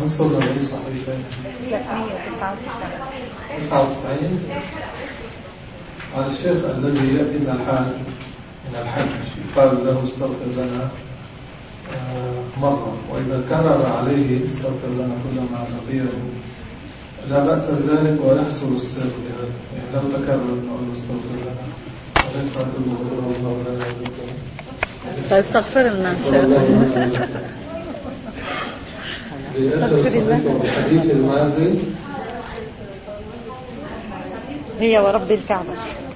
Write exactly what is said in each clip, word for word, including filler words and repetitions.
كم صورة من صحيحين؟ تسعة وتسعين. قال الشيخ الذي يأتي من الحاج من الحج يقال له استغفر لنا مرة، وإذا كرر عليه استغفر لنا كلما لقيه لا بأس بذلك ويحصل السر بهذا، يعني لو تكرر نقول استغفر لنا وليس كل غفر الله لنا ولكم. فاستغفر لنا إن شاء الله. بآخر الصحيح الحديث الماضي هي ورب الكعبة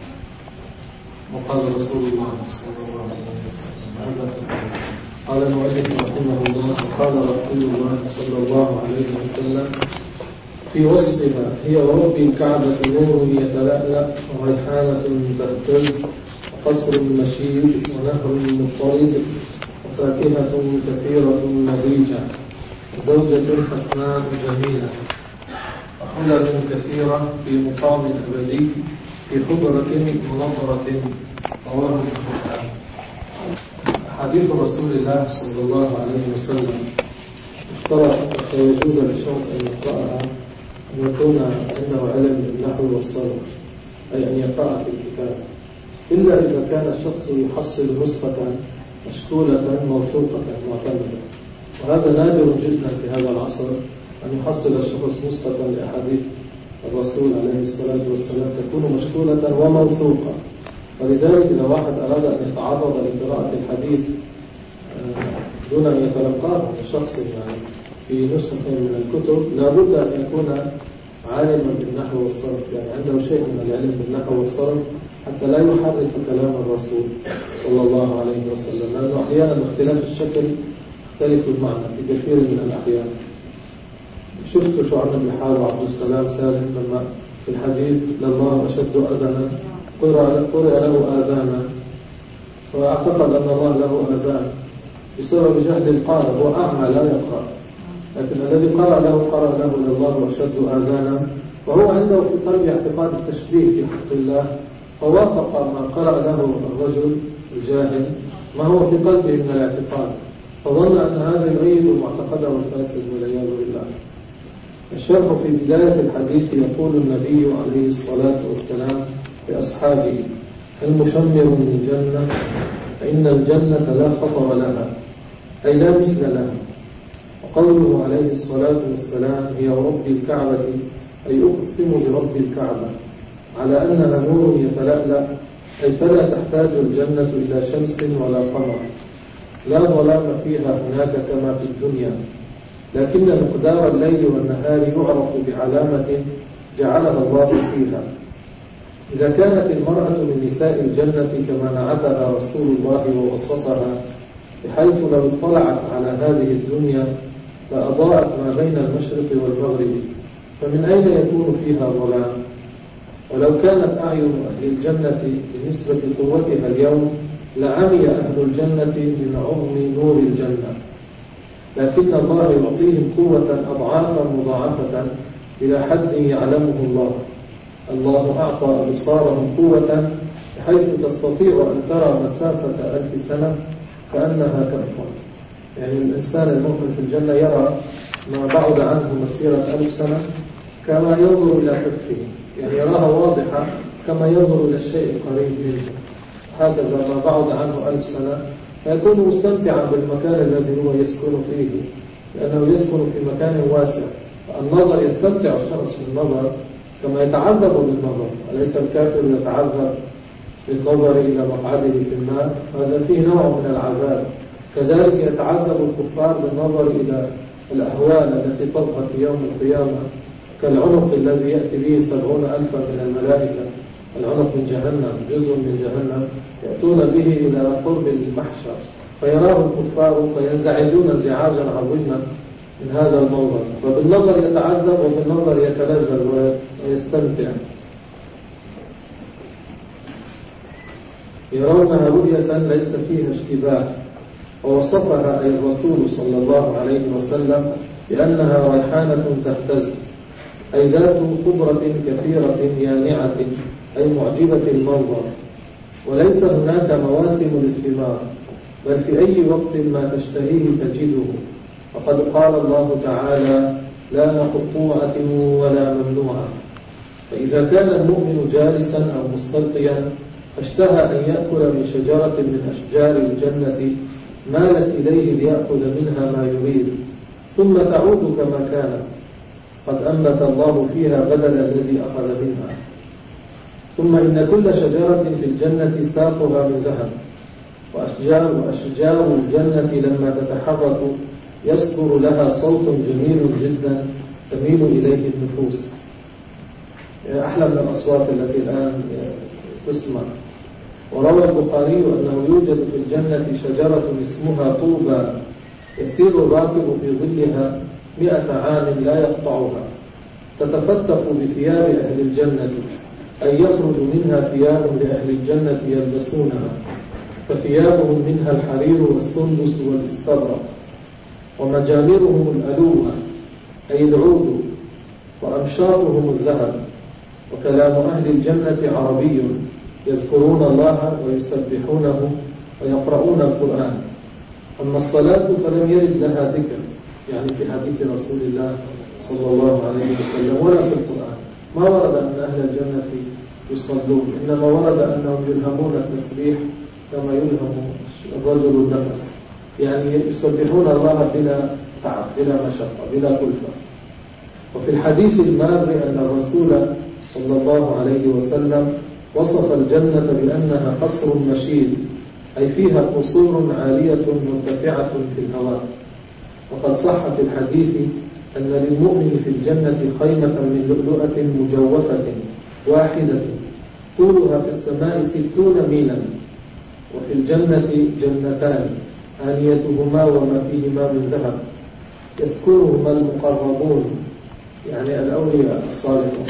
وقال رسول الله صلى الله عليه وسلم. قال المؤلف رحمه الله وقال رسول الله صلى الله عليه وسلم في وصفها هي ورب الكعبة نور يتلألأ وريحانة تهتز وقصر مشيد ونهر مضطرد وفاكهة كثيرة نضيجة زوجة حسناء جميلة وحلل كثيرة في مقام أبدي في خضرة منظرة. رواه البخاري. حديث رسول الله صلى الله عليه وسلم اشترط فيجوز للشخص أن يقرأها أن يكون عنده علم بالنحو والصرف، أي أن يقرأ في الكتاب، إلا إذا كان الشخص يحصل نسخة مشكولة موثوقة معتمدة، وهذا نادر جدا في هذا العصر أن يحصل الشخص نسخة لأحاديث الرسول عليه الصلاة والسلام تكون مشكولة وموثوقة. ولذلك إذا واحد أراد أن يتعرض لقراءة الحديث دون أن يتلقاه من شخص يعني في نسخة من الكتب لابد أن يكون عالما بالنحو والصرف، يعني عنده شيء من العلم بالنحو والصرف حتى لا يحرك كلام الرسول صلى الله عليه وسلم، لأنه أحيانا اختلاف الشكل يختلف المعنى في كثير من الأحيان. شفت شو عمل بحال عبد السلام سالم لما في الحديث لله أشد أذنا قرأ له آذانا، فاعتقد أن الله له آذان بسبب جهل القارئ، هو أعمى لا يقرأ، لكن الذي قرأ له قرأ له لله أشد آذانا، وهو عنده في قلبه اعتقاد التشبيه في حق الله، فوافق ما قرأ له الرجل الجاهل ما هو في قلبه من الاعتقاد، فظن أن هذا يؤيد معتقده الفاسد والعياذ بالله. الشرح في بداية الحديث يقول النبي عليه الصلاة والسلام لأصحابه المشمر من الجنة فإن الجنة لا خطر لها، أي لا مثل لها. وقوله عليه الصلاة والسلام هي رب الكعبة، أي أقسم برب الكعبة على أنها نور يتلألأ، أي فلا تحتاج الجنة إلى شمس ولا قمر، لا ظلام فيها هناك كما في الدنيا، لكن مقدار الليل والنهار يعرف بعلامة جعلها الله فيها. إذا كانت المرأة من نساء الجنة كما نعتها رسول الله ووصفها، بحيث لو اطلعت على هذه الدنيا لأضاءت ما بين المشرق والمغرب، فمن أين يكون فيها ظلام؟ ولو كانت أعين أهل الجنة بنسبة قوتها اليوم لعمي أهل الجنة من عظم نور الجنة، لكن الله يعطيهم قوة أضعافا مضاعفة إلى حد يعلمه الله. الله أعطى أبصارهم قوة بحيث تستطيع أن ترى مسافة ألف سنة كأنها كف، يعني الإنسان المؤمن في الجنة يرى ما بعد عنه مسيرة ألف سنة كما ينظر إلى كفه، يعني يراها واضحة كما ينظر إلى الشيء القريب منه، هكذا ما بعد عنه ألف سنة فيكون مستمتعا بالمكان الذي هو يسكن فيه، لأنه يسكن في مكان واسع، النظر يستمتع الشخص بالنظر كما يتعذب بالنظر، أليس الكافر يتعذب بالنظر إلى مقعده في النار؟ هذا فيه نوع من العذاب. كذلك يتعذب الكفار بالنظر إلى الأهوال التي تطغى في يوم القيامة، كالعنق الذي يأتي به سبعون ألفا من الملائكة، العنق من جهنم، جزء من جهنم يأتون به إلى قرب المحشر فيراه الكفار فينزعجون انزعاجا عظيما من هذا المنظر، فبالنظر يتعذب وبالنظر يتلذذ ويستمتع. يرونها رؤية ليس فيها اشتباه، ووصفها أي الرسول صلى الله عليه وسلم بأنها ريحانة تهتز، أي ذات خضرة كثيرة يانعة، أي معجبة المنظر، وليس هناك مواسم للثمار، بل في أي وقت ما تشتهيه تجده، وقد قال الله تعالى: لا مقطوعة ولا ممنوعة. فإذا كان المؤمن جالسا أو مستلقيا فاشتهى أن يأكل من شجرة من أشجار الجنة مالت إليه ليأخذ منها ما يريد ثم تعود كما كانت، قد أنبت الله فيها بدل الذي أخذ منها. ثم إن كل شجرة في الجنة ساقها من ذهب، وأشجار, وأشجار الجنة لما تتحرك يصدر لها صوت جميل جدا تميل إليه النفوس، أحلى من الأصوات التي الآن تسمع. وروى البخاري أنه يوجد في الجنة شجرة اسمها طوبى يسير الراكب في ظلها مئة عام لا يقطعها، تتفتق بثياب أهل الجنة، أي يخرج منها ثياب لأهل الجنة يلبسونها، فثيابهم منها الحرير والسندس والاستبرق، ومجامرهم الألوة أي العود، وأمشاطهم الذهب. وكلام أهل الجنة عربي يذكرون الله ويسبحونه ويقرؤون القرآن. أما الصلاة فلم يرد لها ذكر، يعني في حديث رسول الله صلى الله عليه وسلم ولا في القرآن. ما ورد أن أهل الجنة يصلون، إنما ورد أنهم يلهمون التسبيح كما يلهم الرجل النفس، يعني يسبحون الله بلا تعب بلا مشقة بلا كلفة. وفي الحديث المار أن الرسول صلى الله عليه وسلم وصف الجنة بأنها قصر مشيد، أي فيها قصور عالية مرتفعة في الهواء. وقد صح في الحديث أن للمؤمن في الجنة خيمة من لؤلؤة مجوفة واحدة طولها في السماء ستون ميلا. وفي الجنة جنتان آنيتهما وما فيهما من ذهب يسكنهما المقربون، يعني الأولياء الصالحون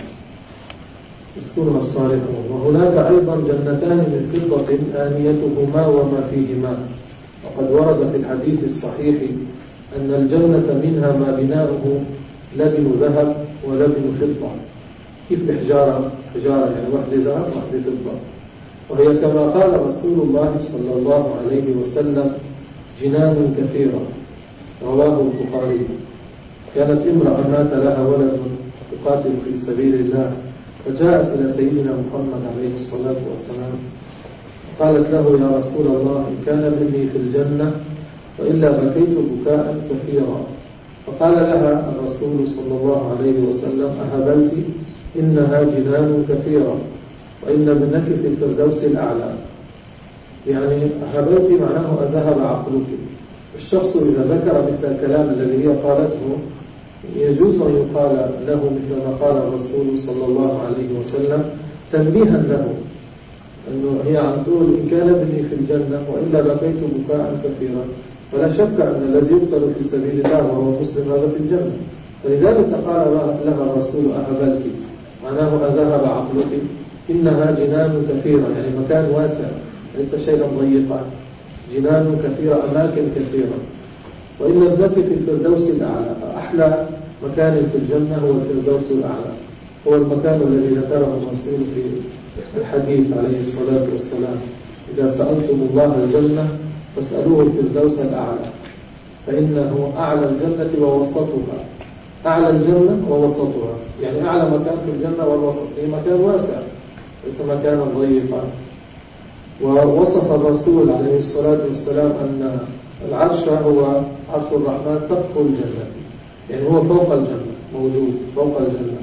يسكنها الصالحون. وهناك أيضا جنتان من فضة آنيتهما وما فيهما. وقد ورد في الحديث الصحيح أن الجنة منها ما بناؤه لبن ذهب ولبن فضة، كيف بحجارة حجارة يعني واحدة ذهب واحدة فضة. وهي كما قال رسول الله صلى الله عليه وسلم: جنان كثيرة. رواه البخاري. كانت امرأة مات لها ولد تقاتل في سبيل الله، فجاءت إلى سيدنا محمد عليه الصلاة والسلام قالت له: يا رسول الله، إن كان ابني في الجنة وإلا بكيت بكاء كثيرا. فقال لها الرسول صلى الله عليه وسلم: أهبلت، إنها جنان كثيرة، وإن ابنك في الفردوس الأعلى. يعني أهبلت معناه أذهب عقلك. الشخص إذا ذكر مثل الكلام الذي هي قالته يجوز أن يقال له مثل ما قال الرسول صلى الله عليه وسلم تنبيها له، أنه هي عم تقول: إن كان ابني في الجنة وإلا بكيت بكاء كثيرا. ولا شك أن الذي يقتل في سبيل الله وهو مسلم هذا في الجنة. فلذلك قال لها الرسول: أهبلت، معناه أذهب عقلك، إنها جنان كثيرة، يعني مكان واسع ليس شيئا ضيقا، جنان كثيرة، أماكن كثيرة. وإن ابنك في الفردوس الأعلى. أحلى مكان في الجنة هو الفردوس الأعلى، هو المكان الذي ذكره الرسول في الحديث عليه الصلاة والسلام: إذا سألتم الله الجنة فاسألوه الفردوس الأعلى، فإنه أعلى الجنة ووسطها. أعلى الجنة ووسطها، يعني أعلى مكان في الجنة والوسط، هي مكان واسع ليس مكانا ضيقا. ووصف الرسول عليه الصلاة والسلام أن العرش هو عرش الرحمن سقف الجنة، يعني هو فوق الجنة، موجود فوق الجنة.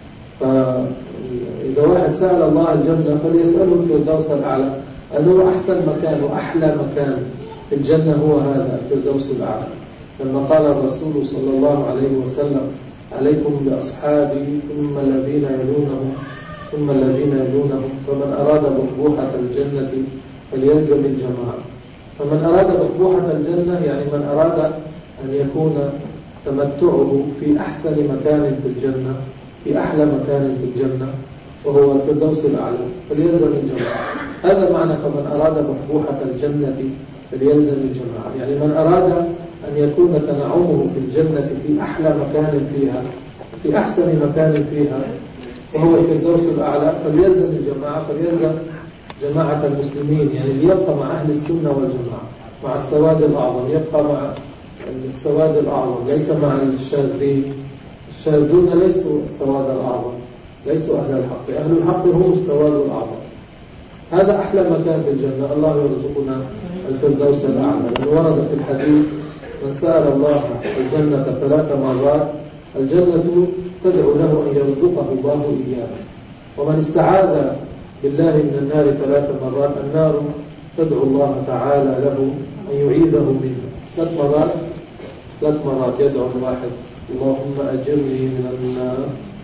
فإذا واحد سأل الله الجنة فليسأله الفردوس الأعلى، أنه أحسن مكان وأحلى مكان في الجنة هو هذا الفردوس الأعلى. لما قال الرسول صلى الله عليه وسلم: عليكم بأصحابي ثم الذين يلونهم ثم الذين يلونهم، فمن أراد بحبوحة الجنة فليلزم الجماعة. فمن أراد بحبوحة الجنة يعني من أراد أن يكون تمتعه في أحسن مكان في الجنة، في أحلى مكان في الجنة، وهو الفردوس الأعلى، فليلزم الجماعة. هذا معنى فمن أراد بحبوحة الجنة فليلزم الجماعة، يعني من أراد أن يكون تنعمه في الجنة في أحلى مكان فيها، في أحسن مكان فيها، وهو الفردوس الأعلى، فليلزم الجماعة، فليلزم جماعة المسلمين، يعني ليبقى مع أهل السنة والجماعة، مع السواد الأعظم، يبقى مع السواد الأعظم، ليس مع الشاذين. الشاذون ليسوا السواد الأعظم، ليسوا أهل الحق. أهل الحق هم السواد الأعظم. هذا أحلى مكان في الجنة. الله يرزقنا الفردوس الأعلى. من ورد في الحديث: من سأل الله الجنة ثلاث مرات الجنة تدعو له أن يرزقه الله إياها، ومن استعاذ بالله من النار ثلاث مرات النار تدعو الله تعالى له أن يعيذه منها. ثلاث مرات ثلاث مرات يدعو الواحد: اللهم أجرني من النار.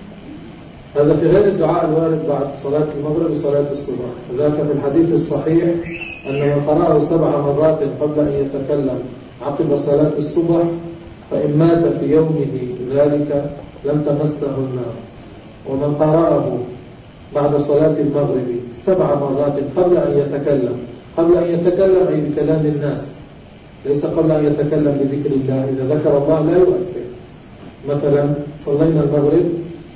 هذا في غير الدعاء الوارد بعد صلاة المغرب وصلاة الصبح. ذاك في الحديث الصحيح أن من قرأه سبع مرات قبل أن يتكلم عقب صلاة الصبح فإن مات في يومه ذلك لم تمسه النار. ومن قرأه بعد صلاة المغرب سبع مرات قبل أن يتكلم، قبل أن يتكلم أي بكلام الناس، ليس قبل أن يتكلم بذكر الله. إذا ذكر الله لا يؤثر. مثلا صلينا المغرب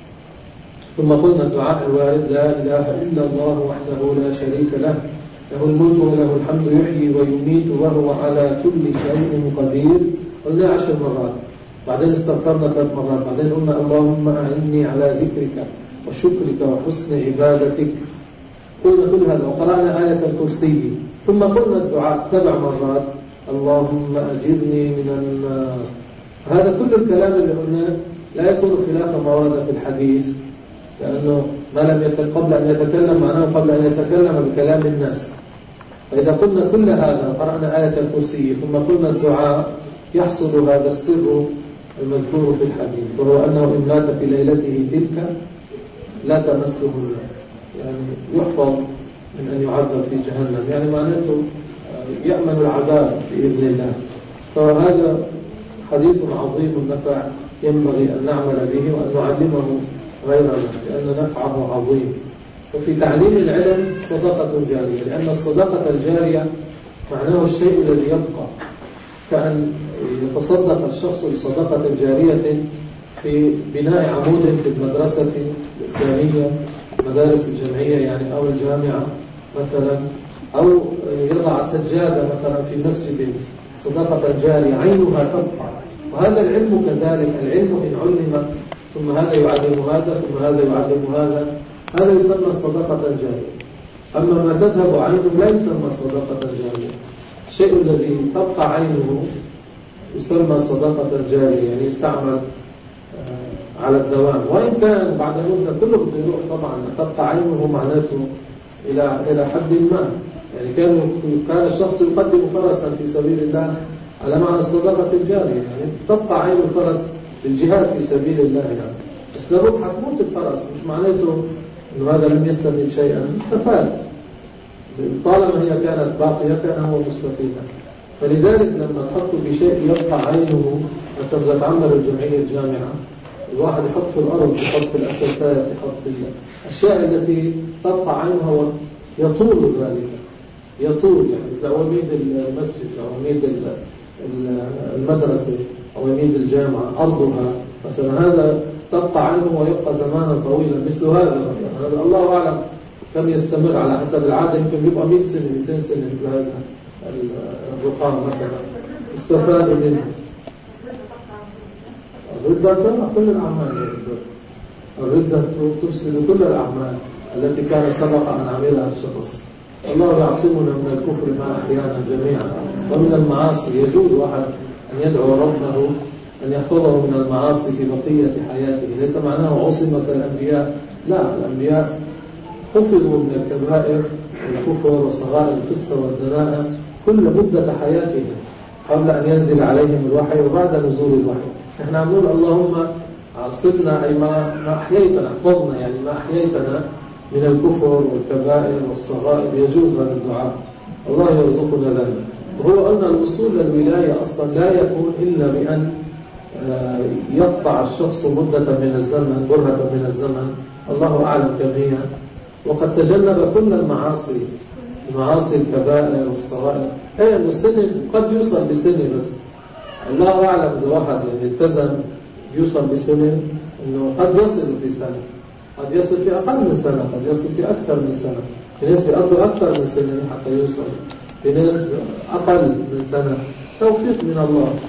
ثم قلنا الدعاء الوارد: لا إله إلا الله وحده لا شريك له، له الملك وله الحمد يحيي ويميت وهو على كل شيء قدير. قلنا عشر مرات. بعدين استغفرنا ثلاث مرات. بعدين قلنا: اللهم أعني على ذكرك وشكرك وحسن عبادتك. قلنا كل هذا وقرأنا آية الكرسي. ثم قلنا الدعاء سبع مرات: اللهم أجرني من النار. هذا كل الكلام اللي قلناه لا يكون خلاف ما ورد في الحديث، لأنه ما لم يتكلم قبل أن يتكلم معناه قبل أن يتكلم بكلام الناس. فإذا قلنا كل هذا وقرأنا آية الكرسي ثم قلنا الدعاء يحصل هذا السر المذكور في الحديث، وهو أنه إن مات في ليلته تلك لا تمسه النار، يعني يحفظ من أن يعذب في جهنم، يعني معناته يأمن العذاب بإذن الله. فهذا حديث عظيم النفع ينبغي أن نعمل به وأن نعلمه غيرنا، لأن نفعه عظيم. وفي تعليم العلم صدقة جارية، لأن الصدقة الجارية معناه الشيء الذي يبقى، كأن يتصدق الشخص بصدقة جارية في بناء عمود في المدرسة الإسلامية، المدارس الجامعية يعني، أو الجامعة مثلا، أو يضع سجادة مثلا في مسجد، صدقة جارية عينها تبقى. وهذا العلم كذلك، العلم إن علم ثم هذا يعلم هذا ثم هذا يعلم هذا، هذا يسمى صدقة جارية. أما ما تذهب عينه لا يسمى صدقة جارية. الشيء الذي تبقى عينه يسمى صدقة جارية، يعني يستعمل على الدوام، وإن كان بعد مدة كله بده يروح طبعا. تبقى عينه معناته إلى إلى حد ما، يعني كان كان الشخص يقدم فرسا في سبيل الله على معنى الصدقة الجارية، يعني تبقى عين الفرس للجهاد في سبيل الله يعني. بس لو حتموت الفرس مش معناته إنه هذا لم يستفيد شيئا، استفاد طالما هي كانت باقية كان هو مستفيدا. فلذلك لما تحط بشيء يبقى عينه، مثلا تعمل الجمعية الجامعة، الواحد يحط في الأرض، يحط في الأساسات، يحط في الأشياء التي تبقى عينها يطول ذلك، يطول يعني عواميد المسجد، عواميد المدرسة، عواميد الجامعة، أرضها مثلا، هذا تبقى عينه ويبقى زمانا طويلا. مثل هذا مثلا، هذا الله أعلم كم يستمر على حسب العادة، يمكن يبقى مئة سنة مئتين سنة مثل هذا الرقام مثلا استفاد منه. الردة ترى كل الأعمال، الردة تفسد كل الأعمال التي كان سبق أن عملها الشخص. الله يعصمنا من الكفر ما أحيانا جميعا ومن المعاصي. يجوز واحد أن يدعو ربه أن يحفظه من المعاصي في بقية حياته، ليس معناه عصمة الأنبياء، لا، الأنبياء حفظوا من الكبائر والكفر وصغائر الفسق والدناءة كل مدة حياتهم قبل أن ينزل عليهم الوحي وبعد نزول الوحي. نحن نقول اللهم عصمنا، أي ما, ما أحييتنا، احفظنا يعني ما أحييتنا من الكفر والكبائر والصغائر. يجوز هذا الدعاء، الله يرزقنا ذلك. وهو أن الوصول للولاية أصلا لا يكون إلا بأن يقطع الشخص مدة من الزمن، برهة من الزمن، الله أعلم كم هي، وقد تجنب كل المعاصي، المعاصي الكبائر والصغائر. هي المسلم قد يوصل بسنة، بس الله أعلم إذا واحد يعني التزم يوصل بسنة، إنه قد يصل في سنة، قد يصل في أقل من سنة، قد يصل في أكثر من سنة، في ناس بيقضوا أكثر من سنة حتى يوصل، في ناس أقل من سنة، توفيق من الله.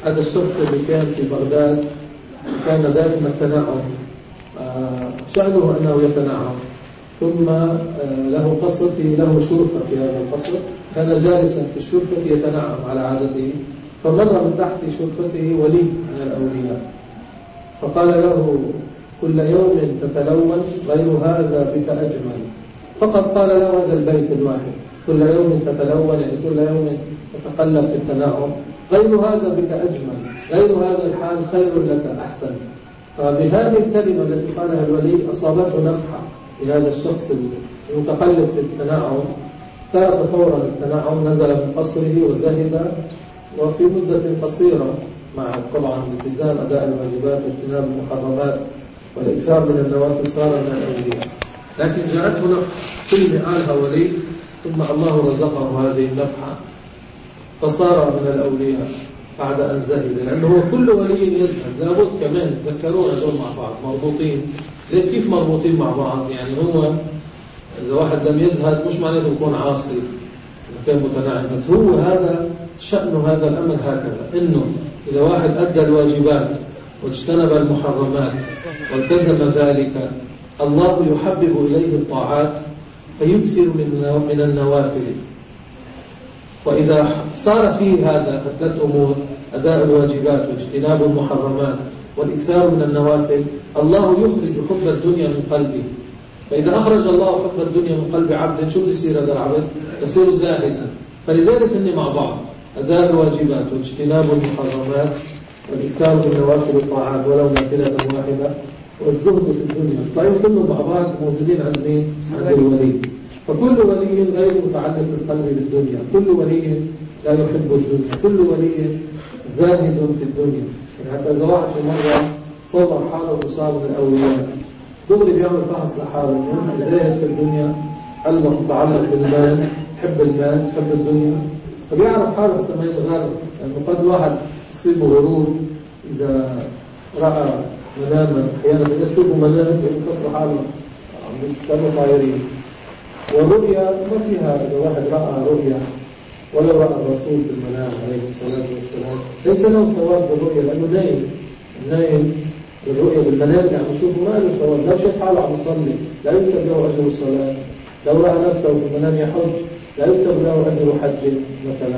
هذا الشخص اللي كان في بغداد كان دائما التنعم، شأنه أنه يتنعم، ثم له قصر في له شرفة في هذا القصر، كان جالسا في الشرفة يتنعم على عادته، فمر من تحت شرفته ولي من الأولياء فقال له كل يوم تتلون غير هذا بك أجمل. فقد قال له هذا البيت الواحد، كل يوم تتلون يعني كل يوم تتقلب في التنعم، غير هذا بك أجمل، غير هذا الحال خير لك أحسن. فبهذه الكلمة التي قالها الولي أصابته نفحة لهذا الشخص المتقلب في التنعم، ترك فورا التنعم، نزل من قصره وزهد، وفي مدة قصيرة مع طبعا التزام أداء الواجبات واجتناب المحرمات والإكثار من النوافل صار من الأولياء. لكن جاءته نفحة كل قالها ولي، ثم الله رزقه هذه النفحة فصار من الأولياء بعد أن زهد، لأنه هو كل ولي يزهد لابد كمان تذكرونا دول مع بعض مربوطين. كيف مربوطين مع بعض؟ يعني هو إذا واحد لم يزهد مش معناته يكون عاصي كان متناعم، بس هو هذا شأنه هذا الأمر هكذا، إنه إذا واحد أدى الواجبات واجتنب المحرمات والتزم ذلك الله يحبب إليه الطاعات فيكثر من النوافل. وإذا صار فيه هذا الثلاث أمور أداء الواجبات واجتناب المحرمات والإكثار من النوافل الله يخرج حب الدنيا من قلبه. فإذا أخرج الله حب الدنيا من قلب عبد شو يصير هذا العبد؟ يصير زاهدا. فلذلك إني مع بعض أداء الواجبات واجتناب المحرمات والإكثار من نوافل الطاعات ولو نافلة واحدة والزهد في الدنيا، طيب كلهم مع بعض موجودين عند مين؟ عند الولي. فكل ولي غير متعلق بالقلب بالدنيا، كل ولي لا يحب الدنيا، كل ولي زاهد في الدنيا. يعني حتى إذا واحد في مرة صور حاله وصار من الأولياء دغري بيعمل فحص لحاله، أنت زاهد في الدنيا، قلبك متعلق بالمال، تحب المال، تحب الدنيا، فبيعرف حاله حتى ما يتغرب. يعني قد واحد يصيبه غرور إذا رأى مناما، أحيانا يشوفوا منام يفكر حاله كانوا طايرين. والرؤيا ما فيها، إذا واحد رأى رؤيا ولو رأى الرسول في المنام عليه الصلاة والسلام ليس له ثواب بالرؤيا، لأنه نايم نايم بالرؤيا بالمنام، يعني يشوفه ما له ثواب، لو شاف حاله عم يصلي لا يكتب له أجر الصلاة، لو رأى نفسه في المنام يحج لا يكتب له أجر حج مثلا.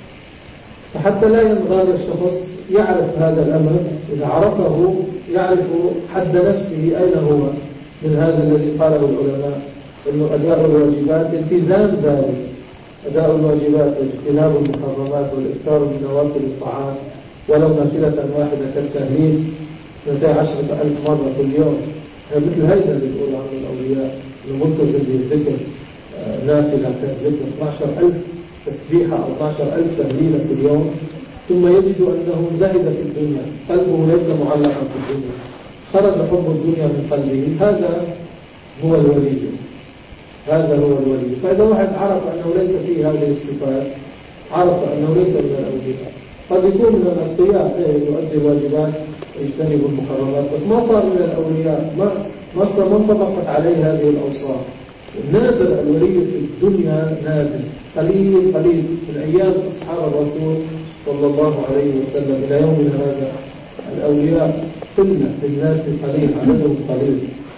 فحتى لا ينغار الشخص يعرف هذا الأمر، إذا عرفه يعرف حد نفسه أين هو من هذا الذي قاله العلماء إنه أداء الواجبات التزام ذلك، أداء الواجبات واجتناب المحرمات والإكثار من نوافل الطاعات ولو نافلة واحدة كالتهليل اثنتي عشرة ألف مرة كل يوم. مثل هيدا اللي بيقول عنه الأولياء إنه ملتزم بالذكر، نافلة كالذكر اثني عشر ألف تسبيحة أو اثني عشر ألف تهليلة في اليوم، ثم يجد أنه زهد في الدنيا، قلبه ليس معلقا في الدنيا، خرج حب الدنيا من قلبه، هذا هو الولي، هذا هو الولي. فإذا واحد عرف أنه ليس فيه هذه الصفات، عرف أنه ليس من الأولياء. قد يكون من الأتقياء يؤدي الواجبات ويجتنب المحرمات، بس ما صار من الأولياء، ما ما صار ما انطبقت عليه هذه الأوصاف. نادر الولي في الدنيا، نادر قليل قليل من أيام أصحاب الرسول صلى الله عليه وسلم إلى يومنا هذا الأولياء قلة في الناس قليل، عددهم قليل.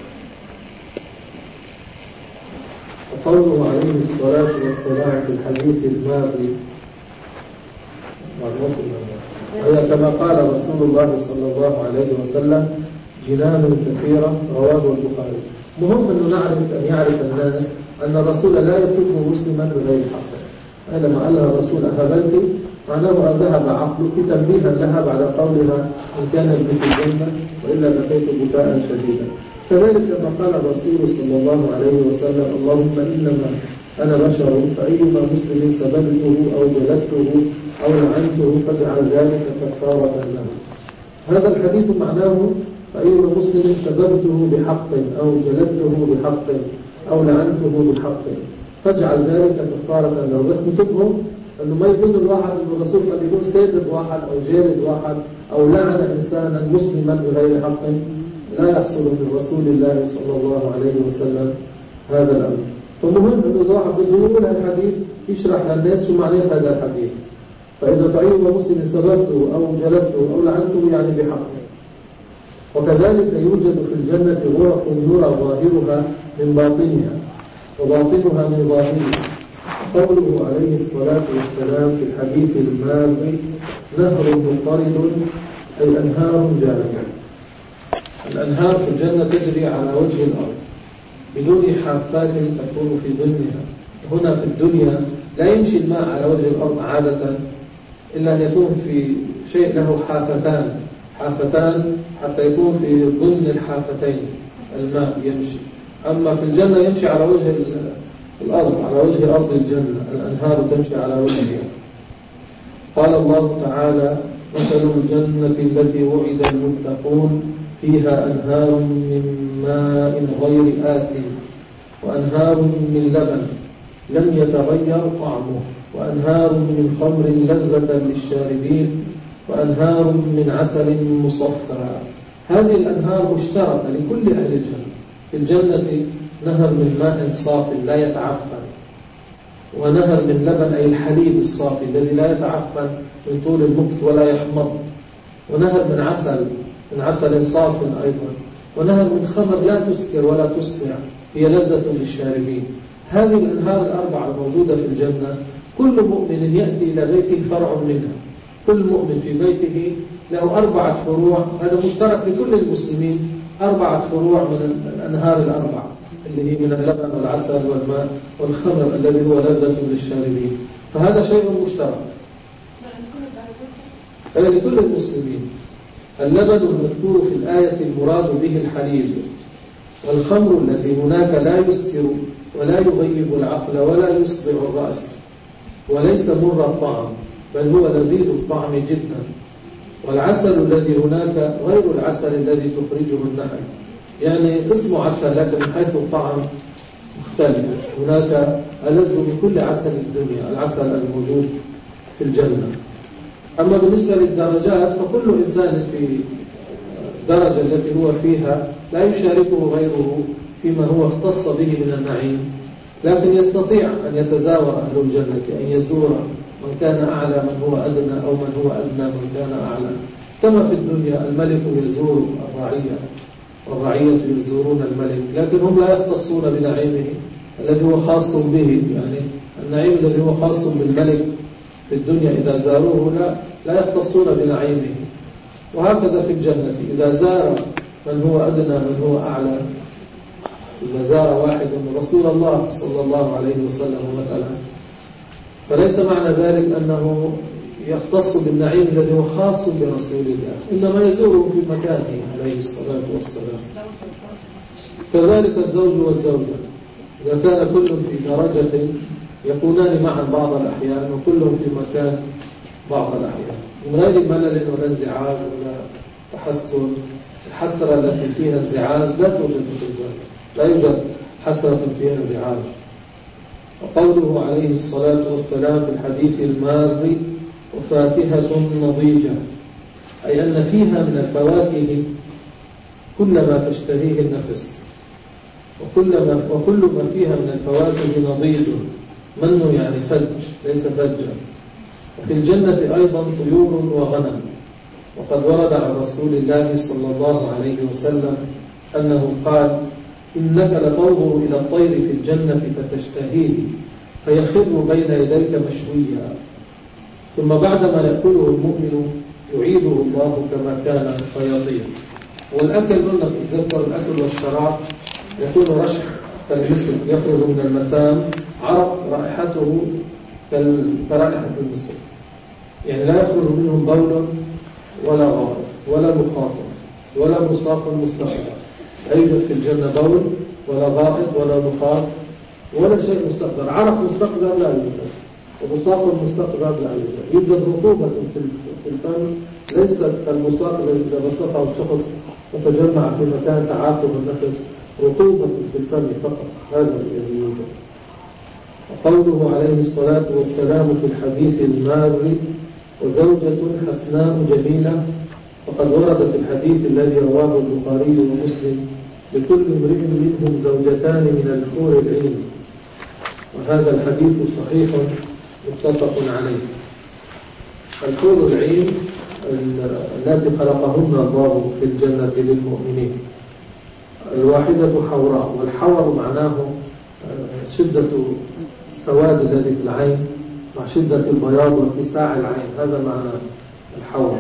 وقوله عليه الصلاة والسلام في الحديث الماضي وهي كما قال رسول الله صلى الله عليه وسلم جنان كثيرة، رواه البخاري. مهم أن نعرف أن يعرف الناس أن الرسول لا يسب مسلما بغير حق. لما قال الرسول أهبلت معناه ذهب عقلك تنبيها لها بعد قولها إن كان ابنك الجنة وإلا بكيت بكاء شديدا. كذلك لما قال الرسول صلى الله عليه وسلم اللهم إنما أنا بشر فأيما مسلم سببته أو جلدته أو لعنته فاجعل ذلك كفارة له. هذا الحديث معناه فأيما مسلم سببته بحق أو جلدته بحق أو لعنته بحق فاجعل ذلك كفارة له. بس نتبهم أنه ما يكون الواحد أنه الرسول قد يكون سيد واحد أو جالد واحد أو لعن إنسانا مسلما بغير حق، لا يحصل من رسول الله صلى الله عليه وسلم هذا الأمر. فمهم أنه إذا واحد بده يقول الحديث يشرح للناس شو معنى هذا الحديث. فإذا فأي مسلم سببته أو جلبته أو لعنته يعني بحق. وكذلك يوجد في الجنة غرف يرى ظاهرها من باطنها وباطنها من ظاهرها. قوله عليه الصلاة والسلام في الحديث الماضي: نهر مضطرد، أي أنهار جارية. الأنهار في الجنة تجري على وجه الأرض بدون حافات تكون في ضمنها. هنا في الدنيا لا يمشي الماء على وجه الأرض عادة إلا أن يكون في شيء له حافتان حافتان حتى يكون في ضمن الحافتين الماء يمشي. أما في الجنة يمشي على وجه الأرض، على وجه أرض الجنة، الأنهار تمشي على وجهها. قال الله تعالى: مثل الجنة التي وعد المتقون فيها أنهار من ماء غير آسن وأنهار من لبن لم يتغير طعمه وأنهار من خمر لذة للشاربين وأنهار من عسل مصفى. هذه الأنهار مشتركة لكل أهل الجنة. في الجنة نهر من ماء صاف لا يتعفن، ونهر من لبن أي الحليب الصافي الذي لا يتعفن من طول المكث ولا يحمض، ونهر من عسل من عسل صاف أيضا، ونهر من خمر لا تسكر ولا تسقع هي لذة للشاربين. هذه الأنهار الأربعة الموجودة في الجنة كل مؤمن يأتي إلى بيته فرع منها. كل مؤمن في بيته له أربعة فروع، هذا مشترك لكل المسلمين، أربعة فروع من الأنهار الأربعة اللي هي من اللبن والعسل والماء والخمر الذي هو لذة للشاربين. فهذا شيء مشترك لكل المسلمين. اللبن المذكور في الآية المراد به الحليب، والخمر الذي هناك لا يسكر ولا يغيب العقل ولا يصبع الرأس وليس مر الطعم بل هو لذيذ الطعم جدا، والعسل الذي هناك غير العسل الذي تخرجه النحل، يعني اسمه عسل لكن من حيث الطعم مختلف. هناك ألذ من كل عسل الدنيا العسل الموجود في الجنة. أما بالنسبة للدرجات فكل إنسان في الدرجة التي هو فيها لا يشاركه غيره فيما هو اختص به من النعيم، لكن يستطيع أن يتزاور أهل الجنة، أن يزور من كان أعلى من هو أدنى أو من هو أدنى من كان أعلى. كما في الدنيا الملك يزور الرعية والرعية يزورون الملك، لكن هم لا يختصون بنعيمه الذي هو خاص به. يعني النعيم الذي هو خاص بالملك في الدنيا إذا زاروه لا, لا يختصون بنعيمه. وهكذا في الجنة إذا زار من هو أدنى من هو أعلى، إذا زار واحد من رسول الله صلى الله عليه وسلم مثلا، فليس معنى ذلك أنه يختص بالنعيم الذي هو خاص برسول الله، إنما يزوره في مكانه عليه الصلاة والسلام. كذلك الزوج والزوجة إذا كان كل في درجة يكونان معا بعض الأحيان وكلهم في مكان بعض الأحيان من غير ملل ولا انزعاج ولا تحسن. الحسرة التي فيها انزعاج لا توجد في الجنة، لا يوجد حسرة فيها انزعاج. وقوله عليه الصلاة والسلام في الحديث الماضي: وفاكهة نضيجة، أي أن فيها من الفواكه كل ما تشتهيه النفس، وكل ما, وكل ما فيها من الفواكه نضيج. منه يعني فج ليس فجا. وفي الجنة أيضا طيور وغنم. وقد ورد عن رسول الله صلى الله عليه وسلم أنه قال: إنك لتنظر إلى الطير في الجنة فتشتهيه فيخر بين يديك مشويا، ثم بعدما يأكله المؤمن يعيده الله كما كان فيطير. والأكل قلنا تتذكر الأكل والشراب يكون رشح كالمسك، يخرج من المسام عرق رائحته كرائحة المسك، يعني لا يخرج منهم بول ولا غائط ولا مخاطر ولا مساق مستقبل. لا يوجد في الجنة بول ولا غائط ولا مخاط ولا شيء مستقبل. عرق مستقبل لا يوجد، ومساق مستقبل لا يوجد. يوجد رطوبة في الفم ليست كالمساق الذي إذا بسطه الشخص وتجمع في مكان تعافر النفس، رطوبة في الفم فقط، هذا الذي يوجد. وقوله عليه الصلاة والسلام في الحديث الماضي: وزوجة حسناء جميلة، وقد ورد في الحديث الذي رواه البخاري ومسلم: لكل امرئ منهم زوجتان من الحور العين. وهذا الحديث صحيح متفق عليه. الحور العين التي خلقهن الله في الجنة للمؤمنين، الواحدة حوراء، والحور معناه شدة السواد الذي في العين مع شدة البياض واتساع العين، هذا معنى الحور.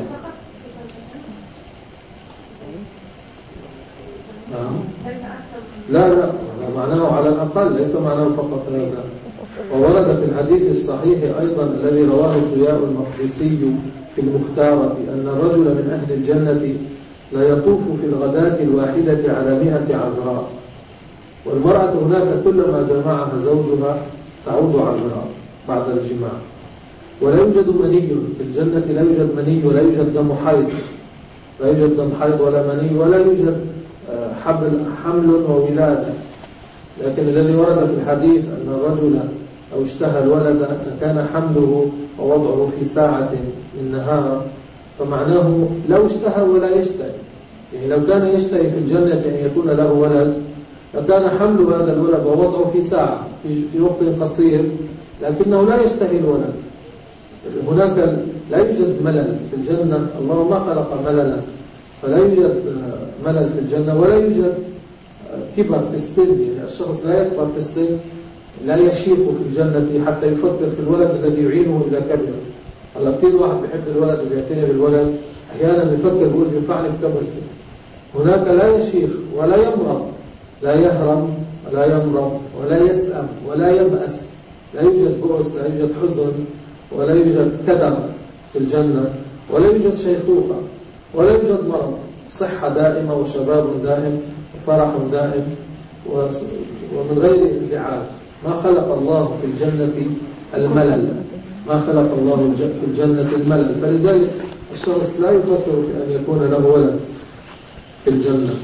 لا لا معناه على الأقل، ليس معناه فقط هذا. وورد في الحديث الصحيح أيضا الذي رواه ضياء المقدسي في المختارة أن رجل من أهل الجنة لا يطوف في الغداة الواحدة على مئة عذراء، والمرأة هناك كلما جمعها زوجها تعود عذراء بعد الجماع. ولا يوجد مني في الجنة، لا يوجد مني ولا يوجد دم حيض، لا يوجد دم حيض ولا مني، ولا يوجد حمل حمل وولادة. لكن الذي ورد في الحديث أن الرجل أو اشتهى الولد كان حمله ووضعه في ساعة من نهار، فمعناه لو اشتهى ولا يشتهي، يعني لو كان يشتهي في الجنة أن يكون له ولد لكان حمل هذا الولد ووضعه في ساعة في وقت قصير، لكنه لا يشتهي الولد. هناك لا يوجد ملل في الجنة، الله ما خلق مللا، فلا يوجد ملل في الجنة، ولا يوجد كبر في السن، يعني الشخص لا يكبر في السن، لا يشيخ في الجنة حتى يفكر في الولد الذي يعينه إذا كبر. هلا كثير واحد بيحب الولد وبيعتني بالولد، أحيانا يفكر يقول ينفعني بكبرتي. هناك لا يشيخ ولا يمرض، لا يهرم ولا يمرض ولا يسأم ولا يبأس، لا يوجد بؤس، لا يوجد حزن، ولا يوجد كدر في الجنة، ولا يوجد شيخوخة، ولا يوجد مرض، صحة دائمة وشباب دائم وفرح دائم ومن غير انزعاج. ما خلق الله في الجنة الملل، ما خلق الله في الجنة الملل، فلذلك الشخص لا يفكر في أن يكون له ولد في الجنة.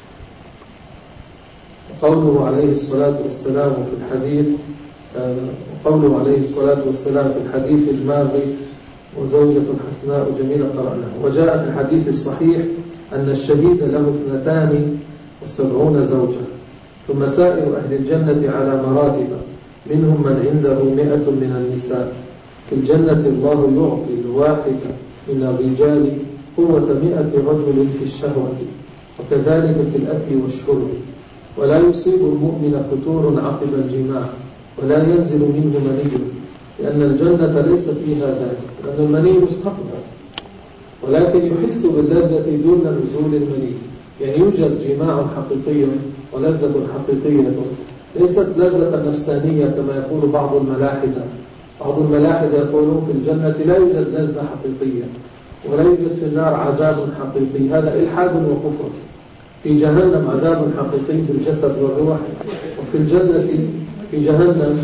قوله عليه الصلاة والسلام في الحديث قوله عليه الصلاة والسلام في الحديث الماضي وزوجة حسناء جميلة قرأناه. وجاء في الحديث الصحيح أن الشهيد له اثنتان وسبعون زوجة، ثم سائر أهل الجنة على مراتب، منهم من عنده مئة من النساء. في الجنة الله يعطي الواحد من الرجال قوة مئة رجل في الشهوة، وكذلك في الأكل والشرب. ولا يصيب المؤمن فتور عقب الجماع، ولا ينزل منه مني، لأن الجنة ليس فيها ذلك، لأن المني مستقبل، ولكن يحس باللذة دون نزول المني. يعني يوجد جماع حقيقي ولذة حقيقية، ليست لذة نفسانية كما يقول بعض الملاحدة. بعض الملاحدة يقولون في الجنة لا يوجد لذة حقيقية، ولا يوجد في النار عذاب حقيقي، هذا إلحاد وكفر. في جهنم عذاب حقيقي بالجسد والروح، وفي الجنة في جهنم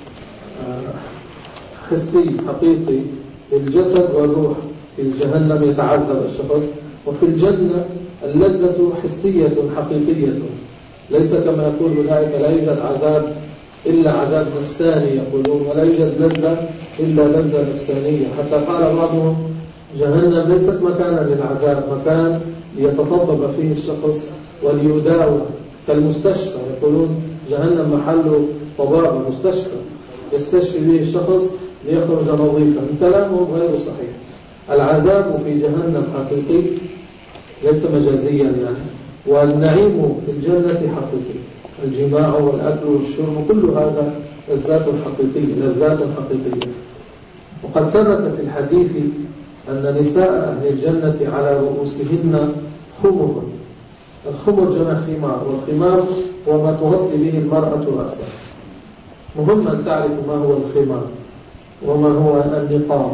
حسي حقيقي بالجسد والروح. في جهنم يتعذب الشخص، وفي الجنة اللذة حسية حقيقية، ليس كما يقول أولئك لا يوجد عذاب إلا عذاب نفساني يقولون، ولا يوجد لذة إلا لذة نفسانية. حتى قال بعضهم جهنم ليست مكانا للعذاب، مكان ليتطبب فيه الشخص وليداوى، كالمستشفى. يقولون جهنم محل طبابة، مستشفى يستشفي به الشخص ليخرج نظيفا. كلامهم غير صحيح. العذاب في جهنم حقيقي ليس مجازيا يعني، والنعيم في الجنة حقيقي، الجماع والأكل والشرب كل هذا لذات حقيقية لذات حقيقية. وقد ثبت في الحديث أن نساء أهل الجنة على رؤوسهن خمر. الخمر جمع خمار، والخمار هو ما تغطي به المرأة رأسها. مهم أن تعرف ما هو الخمار، وما هو النقاب،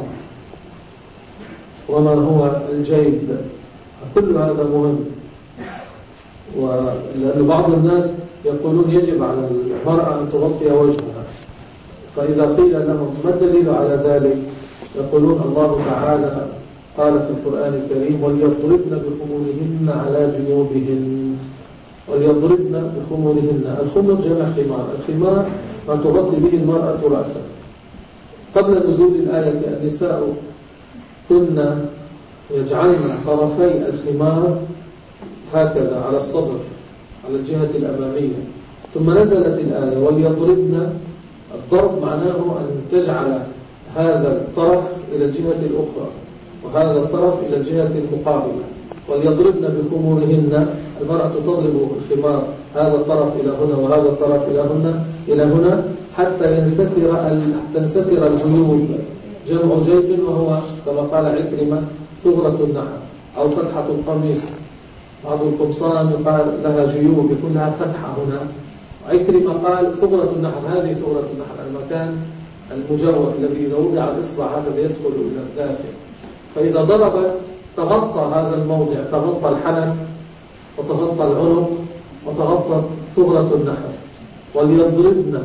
وما هو الجيب، كل هذا مهم. ولأن بعض الناس يقولون يجب على المرأة أن تغطي وجهها، فإذا قيل لهم ما الدليل على ذلك يقولون الله تعالى قال في القرآن الكريم وليضربن بخمورهن على جيوبهن، وليضربن بخمورهن. الخمر جمع خمار، الخمار ما تغطي به المرأة رأسها. قبل نزول الآية النساء كنا يجعلن طرفي الخمار هكذا على الصدر على الجهة الأمامية، ثم نزلت الآية وليضربن. الضرب معناه أن تجعل هذا الطرف إلى الجهة الأخرى وهذا الطرف إلى الجهة المقابلة، وليضربن بخمورهن. المرأة تضرب الخمار هذا الطرف إلى هنا وهذا الطرف إلى هنا إلى هنا حتى ينستر تنستر الجيوب. جمع جيب وهو كما قال عكرمة ثغرة النحر أو فتحة القميص. بعض القمصان يقال لها جيوب يكون لها فتحة هنا. عكرمة قال ثغرة النحر، هذه ثغرة النحر المكان المجوف الذي إذا وضع الإصبع هكذا يدخل إلى الداخل، فإذا ضربت تغطى هذا الموضع، تغطى الحلق وتغطى العنق وتغطى ثغرة النحر. وليضربن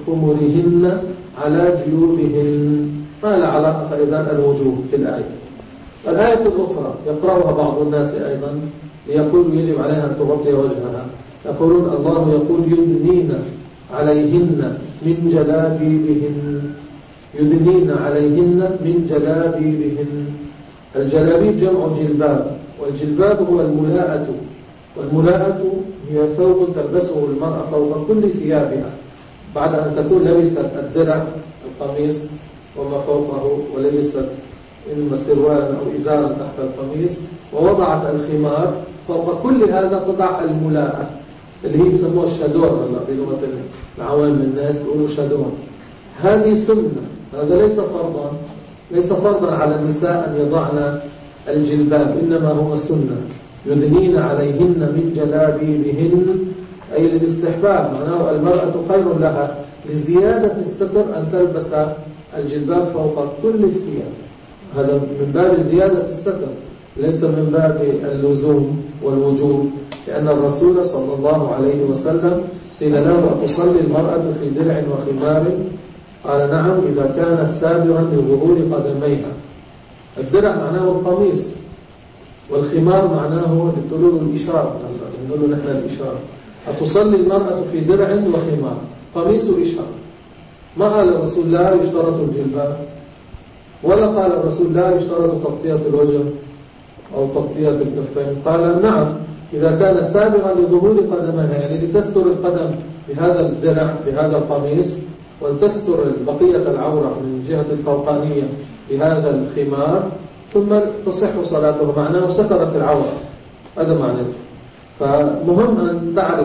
بخمرهن على جيوبهن. ما لا علاقة فإذا الوجوب في الآية. الآية الأخرى يقرأها بعض الناس أيضا ليقولوا يجب عليها أن تغطي وجهها. يقولون الله يقول يدنين عليهن من جلابيبهن، يدنين عليهن من جلابيبهن. الجلابيب جمع جلباب، والجلباب هو الملاءة، والملاءة هي ثوب تلبسه المرأة فوق كل ثيابها بعد أن تكون لبست الدرع القميص وما فوقه، ولبست إما سروالا أو إزارا تحت القميص، ووضعت الخمار فوق كل هذا تضع الملاءة اللي هي يسموها الشادور بلغة العوام الناس يقولوا شادور. هذه سنة، هذا ليس فرضا، ليس فرضا على النساء أن يضعن الجلباب، إنما هو سنة. يدنين عليهن من جلابيبهن أي للاستحباب، معناه المرأة خير لها لزيادة الستر أن تلبس الجلباب فوق كل الثياب. هذا من باب زيادة الستر ليس من باب اللزوم والوجوب، لأن الرسول صلى الله عليه وسلم قيل له أتصلي المرأة في درع وخمار؟ قال نعم إذا كان سابغا لظهور قدميها. الدرع معناه القميص، والخمار معناه للدلول الإشارة، نقول نحن الإشارة. أتصلي المرأة في درع وخمار، قميص الإشارة. ما قال الرسول لا يشترط الجلباب، ولا قال الرسول لا يشترط تغطية الوجه أو تغطية الكفين. قال نعم إذا كان سابغا لظهور قدمها، يعني لتستر القدم بهذا الدرع بهذا القميص، وتستر بقية العورة من جهة الفوقانية بهذا الخمار، ثم تصح صلاته، معناه سترت العورة. هذا معناه. فمهم أن تعرف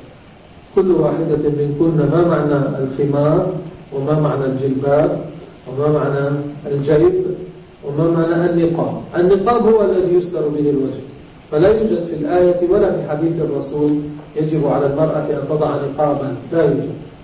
كل واحدة منكن ما معنى الخمار وما معنى الجلباب وما معنى الجيب وما معنى النقاب. النقاب هو الذي يستر به الوجه، فلا يوجد في الآية ولا في حديث الرسول يجب على المرأة أن تضع نقابا، لا يوجد.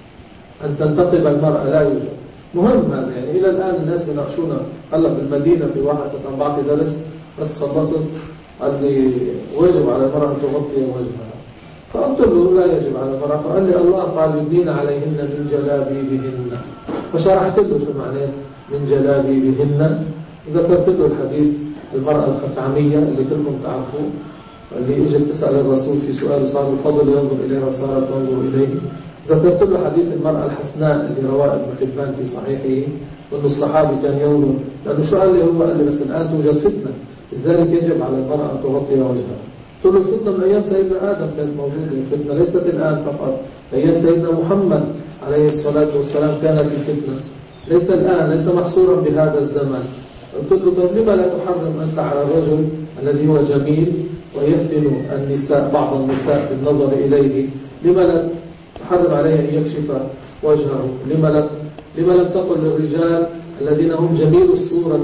أن تنتقب المرأة لا يوجد. مهم هذا، يعني إلى الآن الناس بناقشونا. هلا بالمدينة في واحد كان بعطي درس بس خلصت قال لي ويجب على المرأة أن تغطي وجهها، فقلت له لا يجب على المرأة، فقال لي الله قال يدنين عليهن من جلابيبهن، فشرحت له شو معناه من جلابيبهن. ذكرت له الحديث المرأة الخثعمية اللي كلكم تعرفوه، اللي اجت تسأل الرسول في سؤال صار الفضل ينظر إليها وصارت تنظر إليه. ذكرت له حديث المرأة الحسناء اللي رواه ابن حبان في صحيحه، وأن الصحابي كان ينظر، لأنه شو قال لي هو قال لي بس الآن توجد فتنة لذلك يجب على المرأة أن تغطي وجهها. قلت له الفتنة من أيام سيدنا آدم كانت موجودة، الفتنة ليست الآن فقط، أيام سيدنا محمد عليه الصلاة والسلام كانت الفتنة، ليس الآن، ليس محصورا بهذا الزمن. قلت له طيب لما لا تحرم أنت على الرجل الذي هو جميل ويفتن النساء بعض النساء بالنظر إليه، لما لا تحرم عليه أن يكشف وجهه؟ لما لا لما لم تقل للرجال الذين هم جميل الصورة